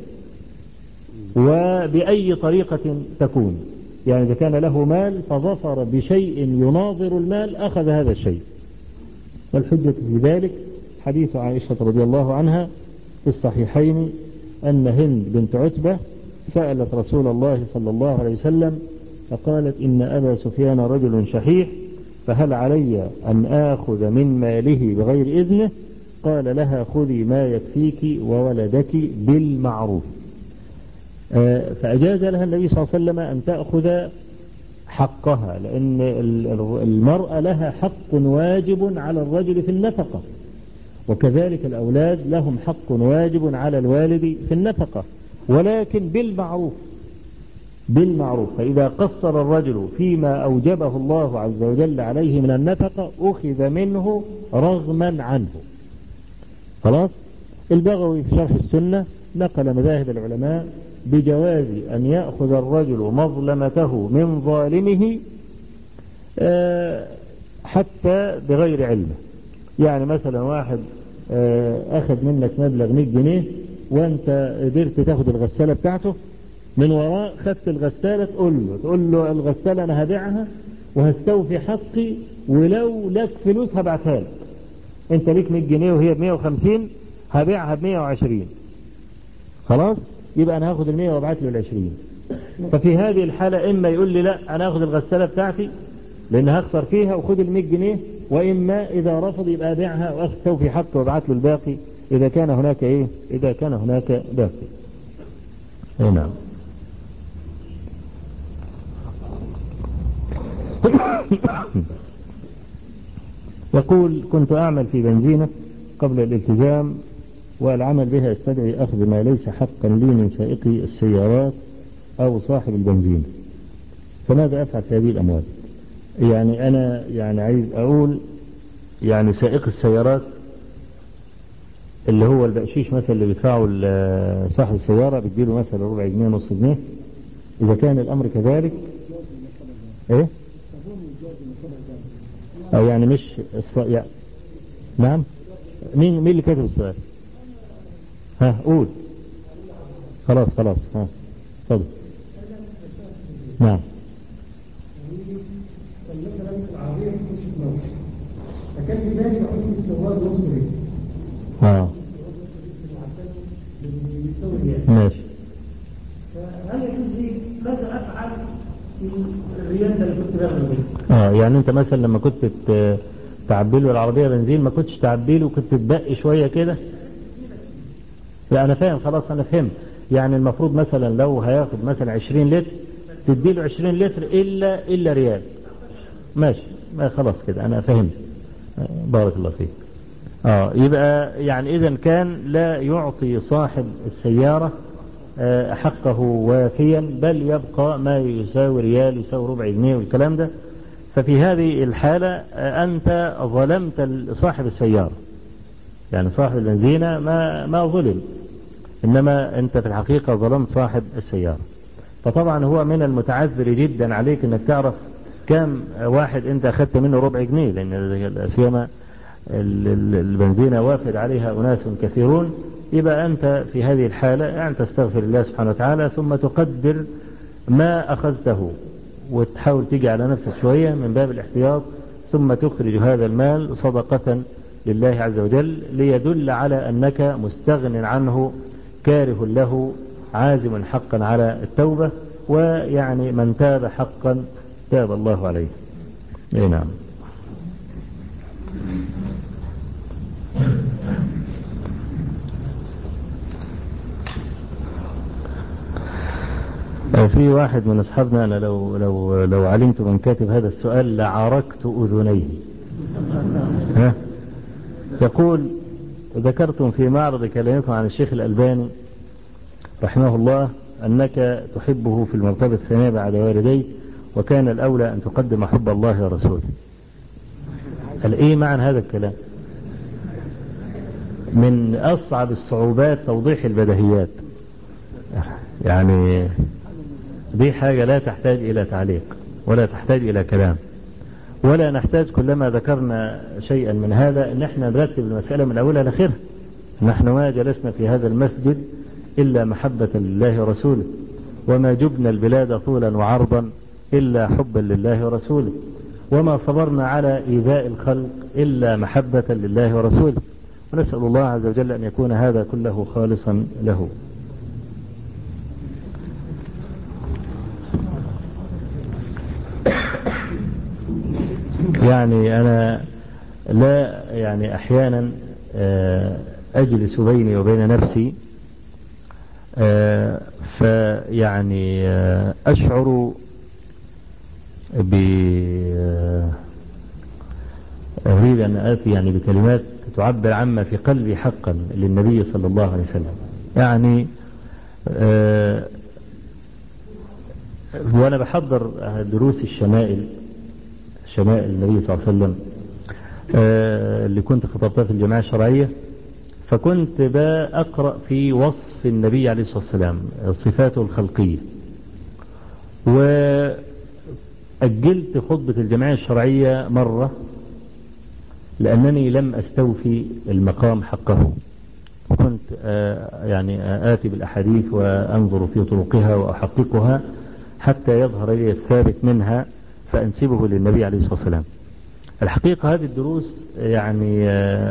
وبأي طريقة تكون. يعني إذا كان له مال فظفر بشيء يناظر المال أخذ هذا الشيء. والحجة في ذلك حديث عائشة رضي الله عنها في الصحيحين أن هند بنت عتبة سألت رسول الله صلى الله عليه وسلم فقالت إن أبا سفيان رجل شحيح فهل علي أن آخذ من ماله بغير إذنه؟ قال لها خذي ما يكفيك وولدك بالمعروف. فأجاز لها النبي صلى الله عليه وسلم أن تأخذ حقها، لأن المرأة لها حق واجب على الرجل في النفقة، وكذلك الأولاد لهم حق واجب على الوالد في النفقة، ولكن بالمعروف بالمعروف. فإذا قصر الرجل فيما أوجبه الله عز وجل عليه من النفقة أخذ منه رغما عنه. خلاص. البغوي في شرح السنة نقل مذاهب العلماء بجواز أن يأخذ الرجل مظلمته من ظالمه حتى بغير علمه. يعني مثلا واحد أخذ منك مبلغ مئة جنيه وانت قدرت تاخد الغسالة بتاعته، من وراء خدت الغسالة تقول له تقول له الغسالة أنا هبيعها وهستوفي حقي ولو لك فلوس هبعتها لك. انت ليك مئة جنيه وهي ب مئة وخمسين، هبيعها ب مئة وعشرين. خلاص، يبقى انا هاخد ال مئة وابعت له ال عشرين. ففي هذه الحالة اما يقول لي لا انا هاخد الغسالة بتاعتي لان هخسر فيها وخد ال مئة جنيه، واما اذا رفض يبقى ابيعها واستوفي حقه وابعت له الباقي اذا كان هناك ايه اذا كان هناك باقي. اي نعم. يقول كنت أعمل في بنزينة قبل الالتزام والعمل بها يستدعي أخذ ما ليس حقا لي من سائقي السيارات أو صاحب البنزين، فماذا أفعل في هذه الأموال؟ يعني أنا يعني عايز أقول يعني سائق السيارات اللي هو البقشيش مثلا اللي بيدفعه صاحب السيارة بيديله مثلا ربع جنيه نص جنيه، إذا كان الأمر كذلك إيه؟ أو يعني مش الص... يعني نعم. مين مين اللي كاتب السؤال؟ ها قول. خلاص خلاص ها اتفضل. نعم. مثلا العربية تخش في موت، فكان في بالي بحسن السواق نص رجل. اه ماشي. فهل يجوز لي ماذا افعل في الرياده اللي كنت باخده منه؟ اه يعني انت مثلا لما كنت تعبي له العربيه بنزين ما كنتش تعبي له، كنت تبقي شويه كده. لا انا فاهم، خلاص انا فهمت. يعني المفروض مثلا لو هياخد مثلا عشرين لتر تدي له عشرين لتر الا الا ريال. ماشي، ما خلاص كده انا فهمت. بارك الله فيك. اه يبقى يعني اذا كان لا يعطي صاحب السياره حقه وافيا، بل يبقى ما يساوي ريال يساوي ربع جنيه والكلام ده، ففي هذه الحالة أنت ظلمت صاحب السيارة. يعني صاحب البنزينة ما ما ظلم، إنما أنت في الحقيقة ظلمت صاحب السيارة. فطبعا هو من المتعذر جدا عليك أنك تعرف كم واحد أنت أخذت منه ربع جنيه، لأن الأسيما البنزينة وافد عليها أناس كثيرون. يبقى أنت في هذه الحالة يعني تستغفر الله سبحانه وتعالى ثم تقدر ما أخذته وتحاول تيجي على نفسك شوية من باب الاحتياط، ثم تخرج هذا المال صدقة لله عز وجل ليدل على أنك مستغن عنه كاره له عازم حقا على التوبة. ويعني من تاب حقا تاب الله عليه. اي نعم. في واحد من اصحابنا، انا لو لو لو علمت من كاتب هذا السؤال لعركت اذنيه. ها؟ يقول: ذكرتم في معرض كلامكم عن الشيخ الألباني رحمه الله أنك تحبه في المرتبة الثانية بعد والديك، وكان الأولى أن تقدم حب الله ورسوله. هل إيه معنى هذا الكلام؟ من أصعب الصعوبات توضيح البديهيات، يعني دي حاجة لا تحتاج إلى تعليق ولا تحتاج إلى كلام، ولا نحتاج كلما ذكرنا شيئا من هذا ان احنا نرتب المسألة من اولها لاخرها. نحن ما جلسنا في هذا المسجد الا محبة لله ورسوله، وما جبنا البلاد طولا وعرضا الا حبا لله ورسوله، وما صبرنا على ايذاء الخلق الا محبة لله ورسوله، ونسأل الله عز وجل ان يكون هذا كله خالصا له. يعني أنا لا يعني أحيانا أجلس بيني وبين نفسي فيعني أشعر ب أريد أن آتي يعني بكلمات تعبر عما في قلبي حقا للنبي صلى الله عليه وسلم. يعني وأنا بحضر دروس الشمائل، شمائل النبي صلى الله عليه وسلم اللي كنت خطبتها في الجماعة الشرعية، فكنت بأقرأ في وصف النبي عليه الصلاة والسلام صفاته الخلقية، وأجلت خطبة الجماعة الشرعية مرة لأنني لم أستوفي المقام حقه، كنت يعني آتي بالأحاديث وأنظر في طرقها وأحققها حتى يظهر لي الثابت منها فأنسبه للنبي عليه الصلاة والسلام. الحقيقة هذه الدروس يعني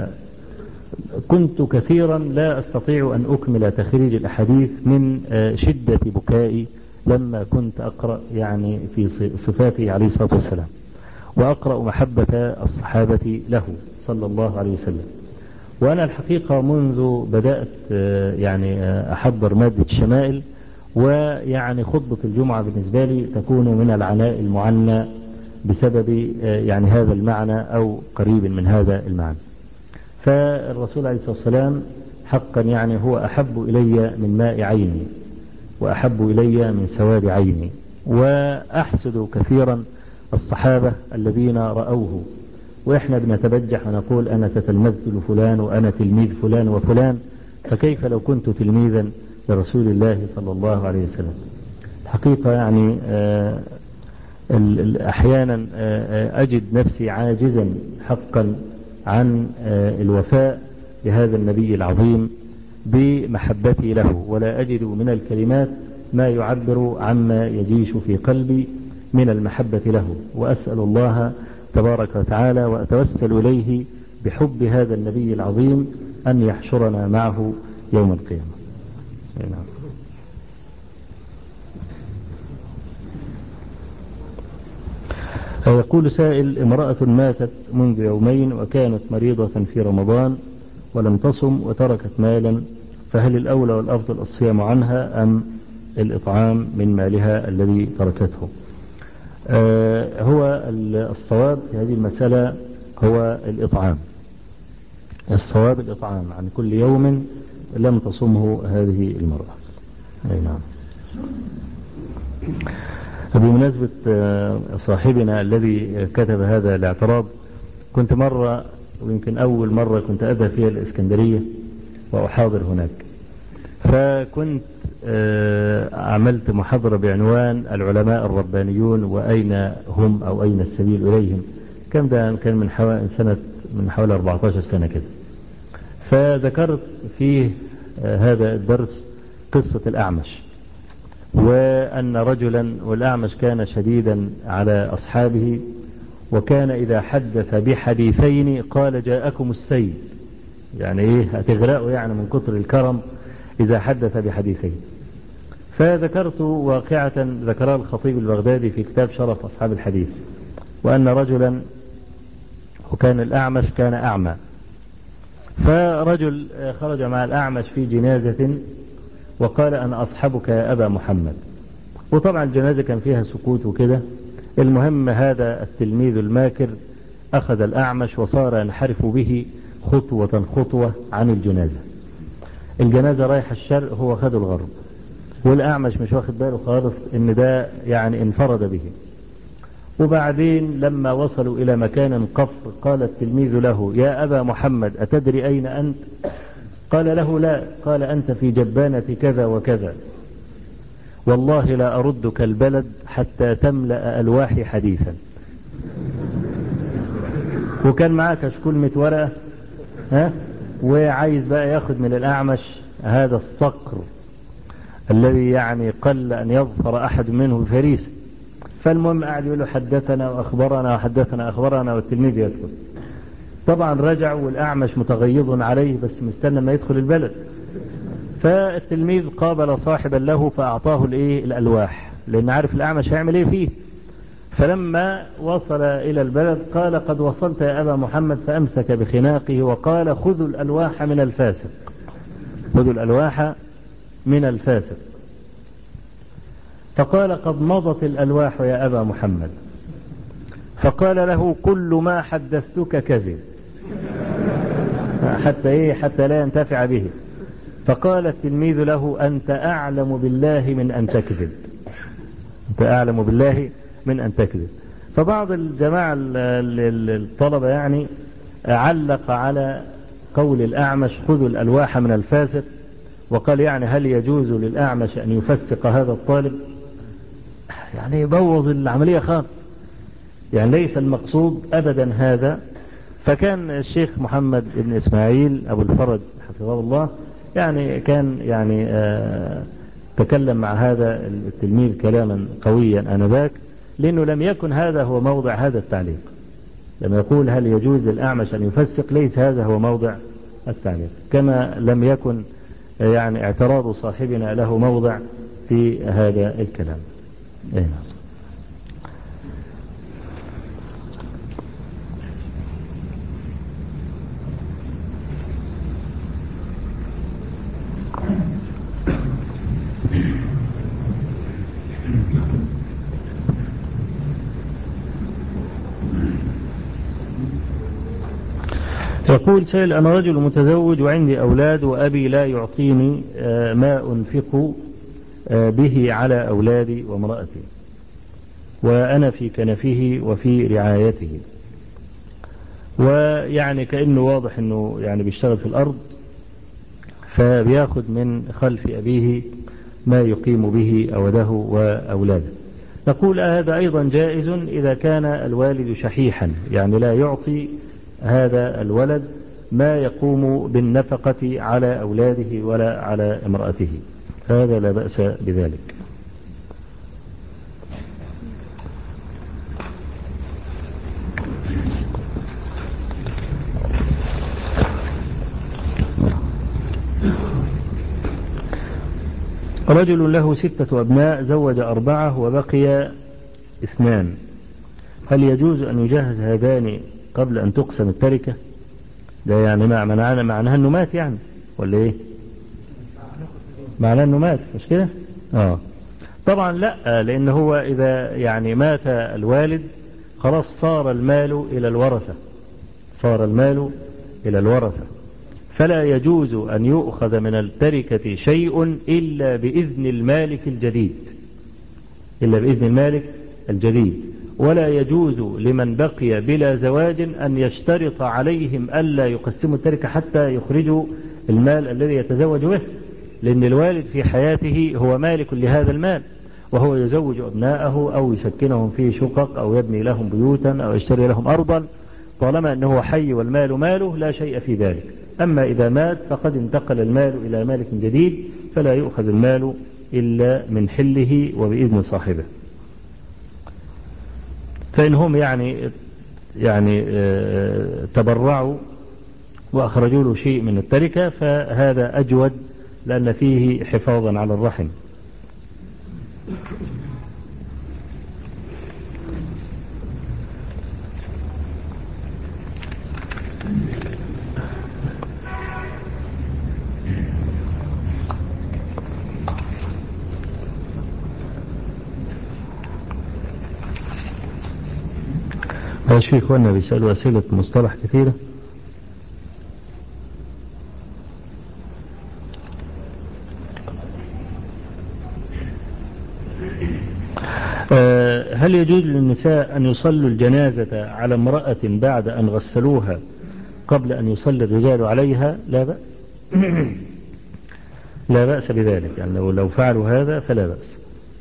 كنت كثيرا لا أستطيع أن أكمل تخريج الأحاديث من شدة بكائي لما كنت أقرأ يعني في صفاته عليه الصلاة والسلام، وأقرأ محبة الصحابة له صلى الله عليه وسلم. وأنا الحقيقة منذ بدأت يعني أحضر مادة الشمائل، ويعني خطبة الجمعة بالنسبة لي تكون من العناء المعنى بسبب يعني هذا المعنى أو قريب من هذا المعنى. فالرسول عليه الصلاة والسلام حقا يعني هو أحب إلي من ماء عيني، وأحب إلي من سواد عيني، وأحسد كثيرا الصحابة الذين رأوه، وإحنا بنتبجح ونقول أنا تتلمذت لفلان وأنا تلميذ فلان وفلان، فكيف لو كنت تلميذا لرسول الله صلى الله عليه وسلم. الحقيقة يعني أحيانا أجد نفسي عاجزا حقا عن الوفاء لهذا النبي العظيم بمحبتي له، ولا أجد من الكلمات ما يعبر عما يجيش في قلبي من المحبة له. وأسأل الله تبارك وتعالى وأتوسل إليه بحب هذا النبي العظيم أن يحشرنا معه يوم القيامة. نعم. يقول سائل: امرأة ماتت منذ يومين وكانت مريضة في رمضان ولم تصم وتركت مالا، فهل الأولى والأفضل الصيام عنها أم الإطعام من مالها الذي تركته؟ آه هو الصواب في هذه المسألة هو الإطعام. الصواب الإطعام عن كل يوم لم تصمه هذه المرأة. أي نعم. بمناسبة صاحبنا الذي كتب هذا الاعتراض، كنت مرة ويمكن أول مرة كنت أذهب فيها الإسكندرية وأحاضر هناك، فكنت عملت محاضرة بعنوان العلماء الربانيون وأين هم أو أين السبيل إليهم. كم ده كان من حوالي سنة من حوالي أربعة عشر سنة كده. فذكرت فيه هذا الدرس قصة الأعمش، وأن رجلا والأعمش كان شديدا على أصحابه، وكان إذا حدث بحديثين قال جاءكم السيد، يعني إيه هتغرقوا يعني من كتر الكرم إذا حدث بحديثين. فذكرت واقعة ذكرها الخطيب البغدادي في كتاب شرف أصحاب الحديث، وأن رجلا وكان الأعمش كان أعمى، فرجل خرج مع الأعمش في جنازة وقال أنا أصحبك يا أبا محمد، وطبعا الجنازة كان فيها سكوت وكده. المهم هذا التلميذ الماكر أخذ الأعمش وصار ينحرف به خطوة خطوة عن الجنازة. الجنازة رايح الشرق، هو خد الغرب، والأعمش مش واخد باله خالص إن ده يعني انفرد به. وبعدين لما وصلوا إلى مكان قفر قال التلميذ له يا أبا محمد أتدري أين أنت؟ قال له لا. قال أنت في جبانة كذا وكذا، والله لا أردك البلد حتى تملأ ألواحي حديثا. وكان معاه كشكول مية ورقة، ها، وعايز بقى ياخد من الأعمش هذا الصقر الذي يعني قل أن يظفر أحد منه بفريسة. فالمهم قاعد يقول له حدثنا وأخبرنا وحدثنا أخبرنا، والتلميذ يدخل. طبعا رجع والأعمش متغيظ عليه بس مستنى ما يدخل البلد. فالتلميذ قابل صاحبا له فأعطاه الايه الألواح، لأن عارف الأعمش هيعمل ايه فيه. فلما وصل إلى البلد قال قد وصلت يا أبا محمد، فأمسك بخناقه وقال خذوا الألواح من الفاسق، خذوا الألواح من الفاسق. فقال قد مضت الألواح يا أبا محمد. فقال له كل ما حدثتك كذب، حتى إيه حتى لا ينتفع به. فقال التلميذ له أنت أعلم بالله من أن تكذب، أنت أعلم بالله من أن تكذب. فبعض الجماعة الطلبة يعني علق على قول الأعمش خذوا الألواح من الفاسق، وقال يعني هل يجوز للأعمش أن يفسق هذا الطالب؟ يعني يبوظ العملية خالص، يعني ليس المقصود أبدا هذا. فكان الشيخ محمد بن إسماعيل أبو الفرج حفظه الله يعني كان يعني آه تكلم مع هذا التلميذ كلاما قويا آنذاك، لأنه لم يكن هذا هو موضع هذا التعليق. لما يقول هل يجوز للأعمش أن يفسق، ليس هذا هو موضع التعليق، كما لم يكن يعني اعتراض صاحبنا له موضع في هذا الكلام. إيه. يقول سائل أنا رجل متزوج وعندي أولاد وأبي لا يعطيني ما أنفق به على أولادي وامرأتي، وأنا في كنفه وفي رعايته، ويعني كأنه واضح أنه يعني بيشتغل في الأرض، فبياخد من خلف أبيه ما يقيم به أوده وأولاده. نقول هذا أيضا جائز إذا كان الوالد شحيحا، يعني لا يعطي هذا الولد ما يقوم بالنفقة على أولاده ولا على امرأته، هذا لا بأس بذلك. رجل له ستة أبناء زوج أربعة وبقي اثنان، هل يجوز أن يجهز هذان قبل أن تقسم التركة؟ ده يعني معناها معناها أنه مات يعني ولا إيه؟ معناه أنه مات مش كده؟ آه طبعا لا، لأن هو إذا يعني مات الوالد خلاص صار المال إلى الورثة، صار المال إلى الورثة، فلا يجوز أن يؤخذ من التركة شيء إلا بإذن المالك الجديد، إلا بإذن المالك الجديد. ولا يجوز لمن بقي بلا زواج أن يشترط عليهم ألا يقسموا التركة حتى يخرجوا المال الذي يتزوج به، لأن الوالد في حياته هو مالك لهذا المال، وهو يزوج أبناءه أو يسكنهم في شقق أو يبني لهم بيوتا أو يشتري لهم أرضا، طالما أنه حي والمال ماله لا شيء في ذلك. أما إذا مات فقد انتقل المال إلى مالك جديد، فلا يؤخذ المال إلا من حله وبإذن صاحبه. فإنهم يعني يعني تبرعوا وأخرجوا له شيء من التركة فهذا أجود، لأن فيه حفاظا على الرحم. ماشي في إخواننا بيسألوا أسئلة مصطلح كثيرة. هل يجوز للنساء أن يصلوا الجنازة على امرأة بعد أن غسلوها قبل أن يصلي الرجال عليها؟ لا بأس. لا بأس بذلك، يعني لو, لو فعلوا هذا فلا بأس.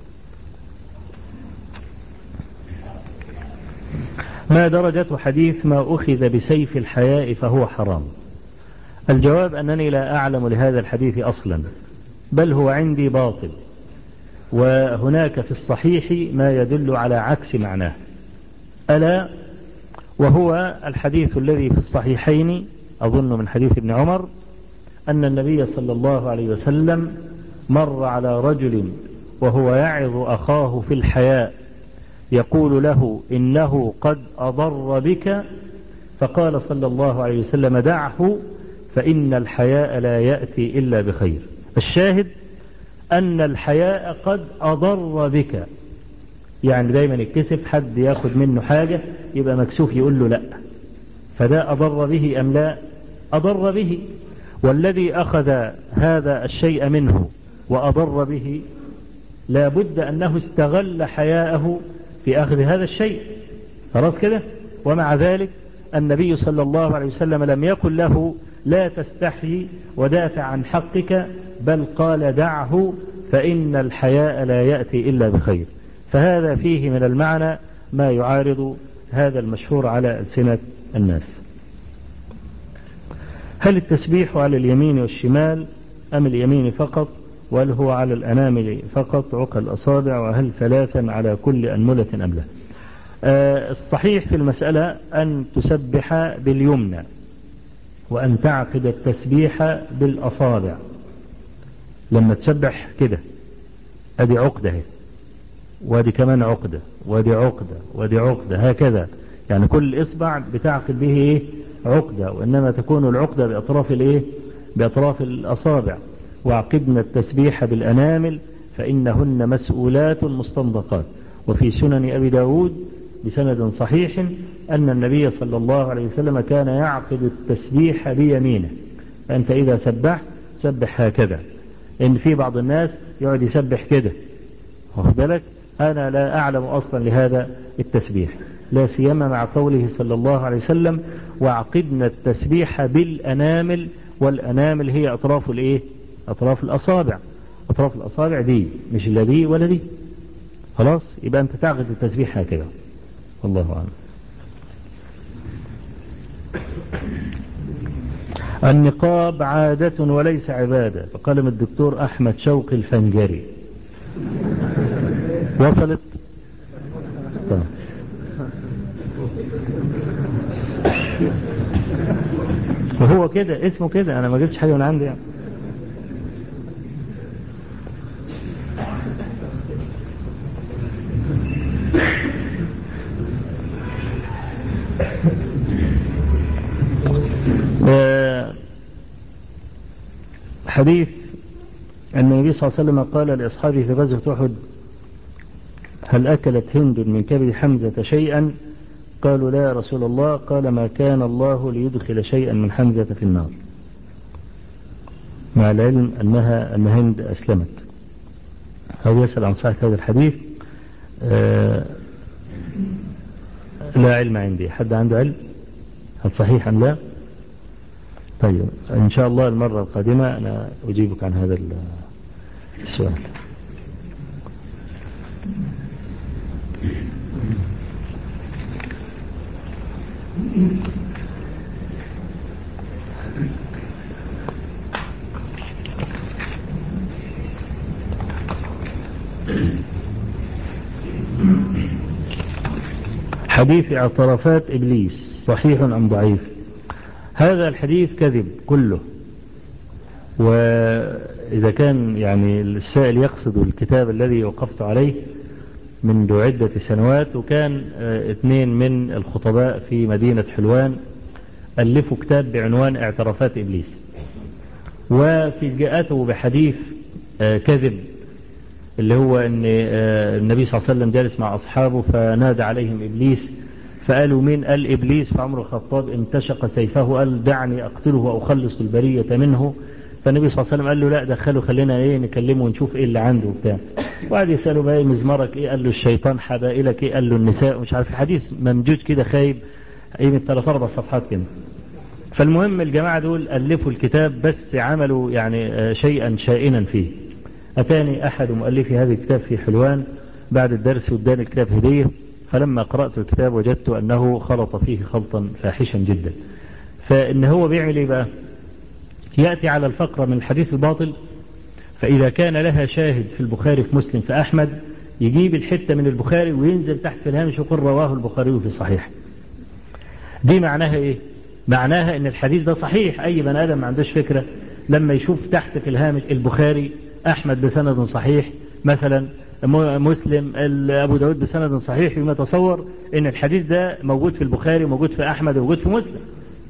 ما درجة حديث ما أخذ بسيف الحياء فهو حرام؟ الجواب أنني لا أعلم لهذا الحديث أصلا، بل هو عندي باطل، وهناك في الصحيح ما يدل على عكس معناه، ألا وهو الحديث الذي في الصحيحين أظن من حديث ابن عمر أن النبي صلى الله عليه وسلم مر على رجل وهو يعظ أخاه في الحياء يقول له إنه قد أضر بك، فقال صلى الله عليه وسلم دعه فإن الحياء لا يأتي إلا بخير. الشاهد أن الحياء قد أضر بك، يعني دايما يكتسب حد ياخد منه حاجة يبقى مكسوف يقول له لا، فده أضر به أم لا؟ أضر به. والذي أخذ هذا الشيء منه وأضر به لا بد أنه استغل حياءه في أخذ هذا الشيء، خلاص كده. ومع ذلك النبي صلى الله عليه وسلم لم يقل له لا تستحي ودافع عن حقك، بل قال دعه فإن الحياء لا يأتي إلا بخير. فهذا فيه من المعنى ما يعارض هذا المشهور على ألسنة الناس. هل التسبيح على اليمين والشمال أم اليمين فقط؟ وهل هو على الأنامل فقط عقى الأصابع؟ وهل ثلاثا على كل أنملة أم لا؟ آه الصحيح في المسألة أن تسبح باليمنى، وأن تعقد التسبيح بالأصابع. لما تسبح كده أدي عقدة، وادي كمان عقدة، وادي عقدة، وادي عقدة، هكذا، يعني كل إصبع بتعقد به إيه؟ عقدة، وإنما تكون العقدة بأطراف الإيه؟ بأطراف الأصابع. وعقدنا التسبيح بالأنامل فإنهن مسؤولات مستنطقات. وفي سنن أبي داود بسند صحيح أن النبي صلى الله عليه وسلم كان يعقد التسبيح بيمينه، فأنت إذا سبحت سبح هكذا. إن في بعض الناس يقعد يسبح كده، واخد بالك؟ أنا لا أعلم أصلا لهذا التسبيح، لا سيما مع قوله صلى الله عليه وسلم وعقدنا التسبيح بالأنامل، والأنامل هي أطراف الإيه؟ أطراف الأصابع. أطراف الأصابع دي مش لا دي ولا دي، خلاص؟ يبقى أنت تعقد التسبيح هكذا، والله أعلم. النقاب عادة وليس عبادة، فقال من الدكتور أحمد شوقي الفنجري. وصلت؟ طيب. وهو كده اسمه كده، أنا ما جبتش حاجة من عندي يعني. حديث أن النبي صلى الله عليه وسلم قال لأصحابه في غزوة أحد هل أكلت هند من كبد حمزة شيئا؟ قالوا لا يا رسول الله. قال ما كان الله ليدخل شيئا من حمزة في النار، مع العلم أنها أن هند أسلمت. أو يسأل عن صحة هذا الحديث؟ آه لا علم عندي. حد عنده علم هل صحيح أم لا؟ طيب إن شاء الله المرة القادمة أنا أجيبك عن هذا السؤال. حديث اعترافات إبليس صحيح أم ضعيف؟ هذا الحديث كذب كله، إذا كان يعني السائل يقصد الكتاب الذي وقفت عليه منذ عدة سنوات، وكان اثنين من الخطباء في مدينة حلوان ألفوا كتاب بعنوان اعترافات إبليس، وفي جاءته بحديث كذب اللي هو أن النبي صلى الله عليه وسلم جالس مع أصحابه فنادى عليهم إبليس، فقالوا مين؟ قال إبليس. فعمر الخطاب انتشق سيفه قال دعني أقتله وأخلص البرية منه. فالنبي صلى الله عليه وسلم قال له لا دخله خلينا ايه نكلمه ونشوف ايه اللي عنده وبتاع. وقعد يسأله بقى مزمرك ايه؟ قال له الشيطان. حبائلك ايه؟ قال له النساء. مش عارف، حديث ممجوج كده خايب ايه من ثلاث اربع صفحات كده. فالمهم الجماعة دول ألفوا الكتاب بس عملوا يعني شيئا شائنا فيه. أتاني أحد مؤلفي هذا الكتاب في حلوان بعد الدرس واداني الكتاب هدية، فلما قرأت الكتاب وجدت أنه خلط فيه خلطا فاحشا جدا. فإن هو بيعمل ايه بقى؟ يأتي على الفقرة من الحديث الباطل، فإذا كان لها شاهد في البخاري في مسلم في أحمد يجيب الحتة من البخاري وينزل تحت في الهامش ويقول رواه البخاري في الصحيح. دي معناها ايه؟ معناها ان الحديث ده صحيح. اي بني ادم ما عندوش فكرة لما يشوف تحت في الهامش البخاري احمد بسند صحيح مثلا، مسلم ابو داود بسند صحيح، يما تصور ان الحديث ده موجود في البخاري وموجود في احمد وموجود في مسلم.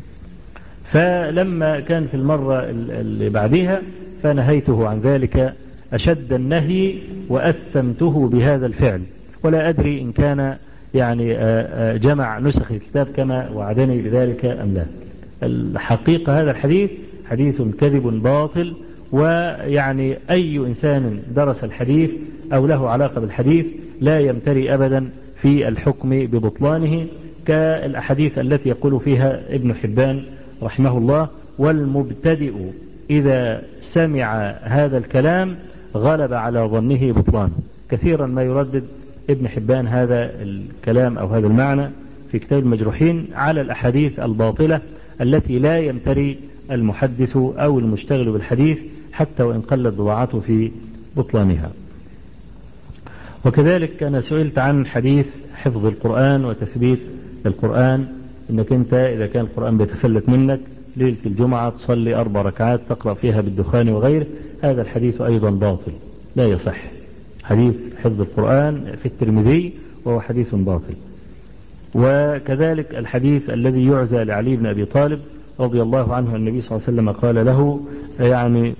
فلما كان في المرة اللي بعدها فنهيته عن ذلك أشد النهي وأثمته بهذا الفعل، ولا أدري إن كان يعني جمع نسخ الكتاب كما وعدني بذلك أم لا. الحقيقة هذا الحديث حديث كذب باطل، ويعني أي إنسان درس الحديث أو له علاقة بالحديث لا يمتري أبدا في الحكم ببطلانه، كالأحاديث التي يقول فيها ابن حبان رحمه الله والمبتدئ إذا سمع هذا الكلام غلب على ظنه بطلانه. كثيرا ما يردد ابن حبان هذا الكلام أو هذا المعنى في كتاب المجروحين على الأحاديث الباطلة التي لا يمتري المحدث أو المشتغل بالحديث حتى وإن قلت بضاعته في بطلانها. وكذلك أنا سئلت عن حديث حفظ القرآن وتثبيت القرآن، انك انت اذا كان القرآن بيتفلت منك ليلة الجمعة تصلي اربع ركعات تقرأ فيها بالدخان وغيره. هذا الحديث ايضا باطل لا يصح. حديث حفظ القرآن في الترمذي وهو حديث باطل. وكذلك الحديث الذي يعزى لعلي بن ابي طالب رضي الله عنه النبي صلى الله عليه وسلم قال له يعني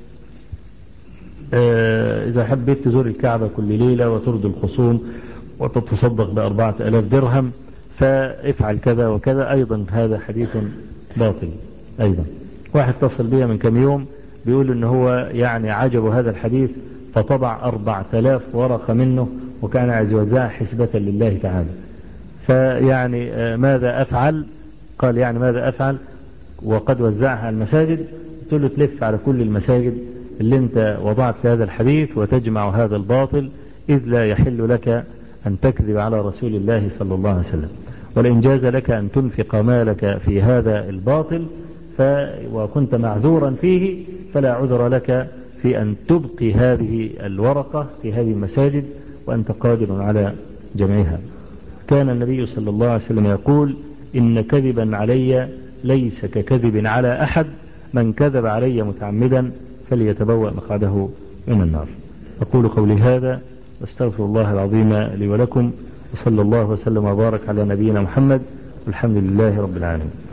اذا حبيت تزور الكعبة كل ليلة وترد الخصوم وتتصدق باربعة الاف درهم فافعل كذا وكذا. ايضا هذا حديث باطل. ايضا واحد اتصل بي من كم يوم بيقول ان هو يعني عجب هذا الحديث فطبع اربعة الاف ورقة منه وكان عايز يوزعها حسبة لله تعالى. فيعني ماذا افعل؟ قال يعني ماذا افعل وقد وزعها على المساجد؟ قلت له تلف على كل المساجد اللي انت وضعت في هذا الحديث وتجمع هذا الباطل، اذ لا يحل لك ان تكذب على رسول الله صلى الله عليه وسلم. ولئن جاز لك أن تنفق مالك في هذا الباطل ف... وكنت معذورا فيه فلا عذر لك في أن تبقي هذه الورقة في هذه المساجد وأنت قادر على جمعها. كان النبي صلى الله عليه وسلم يقول إن كذبا علي ليس ككذب على أحد، من كذب علي متعمدا فليتبوأ مقعده من النار. أقول قولي هذا واستغفر الله العظيم لي ولكم، وصلى الله وسلم وبارك على نبينا محمد والحمد لله رب العالمين.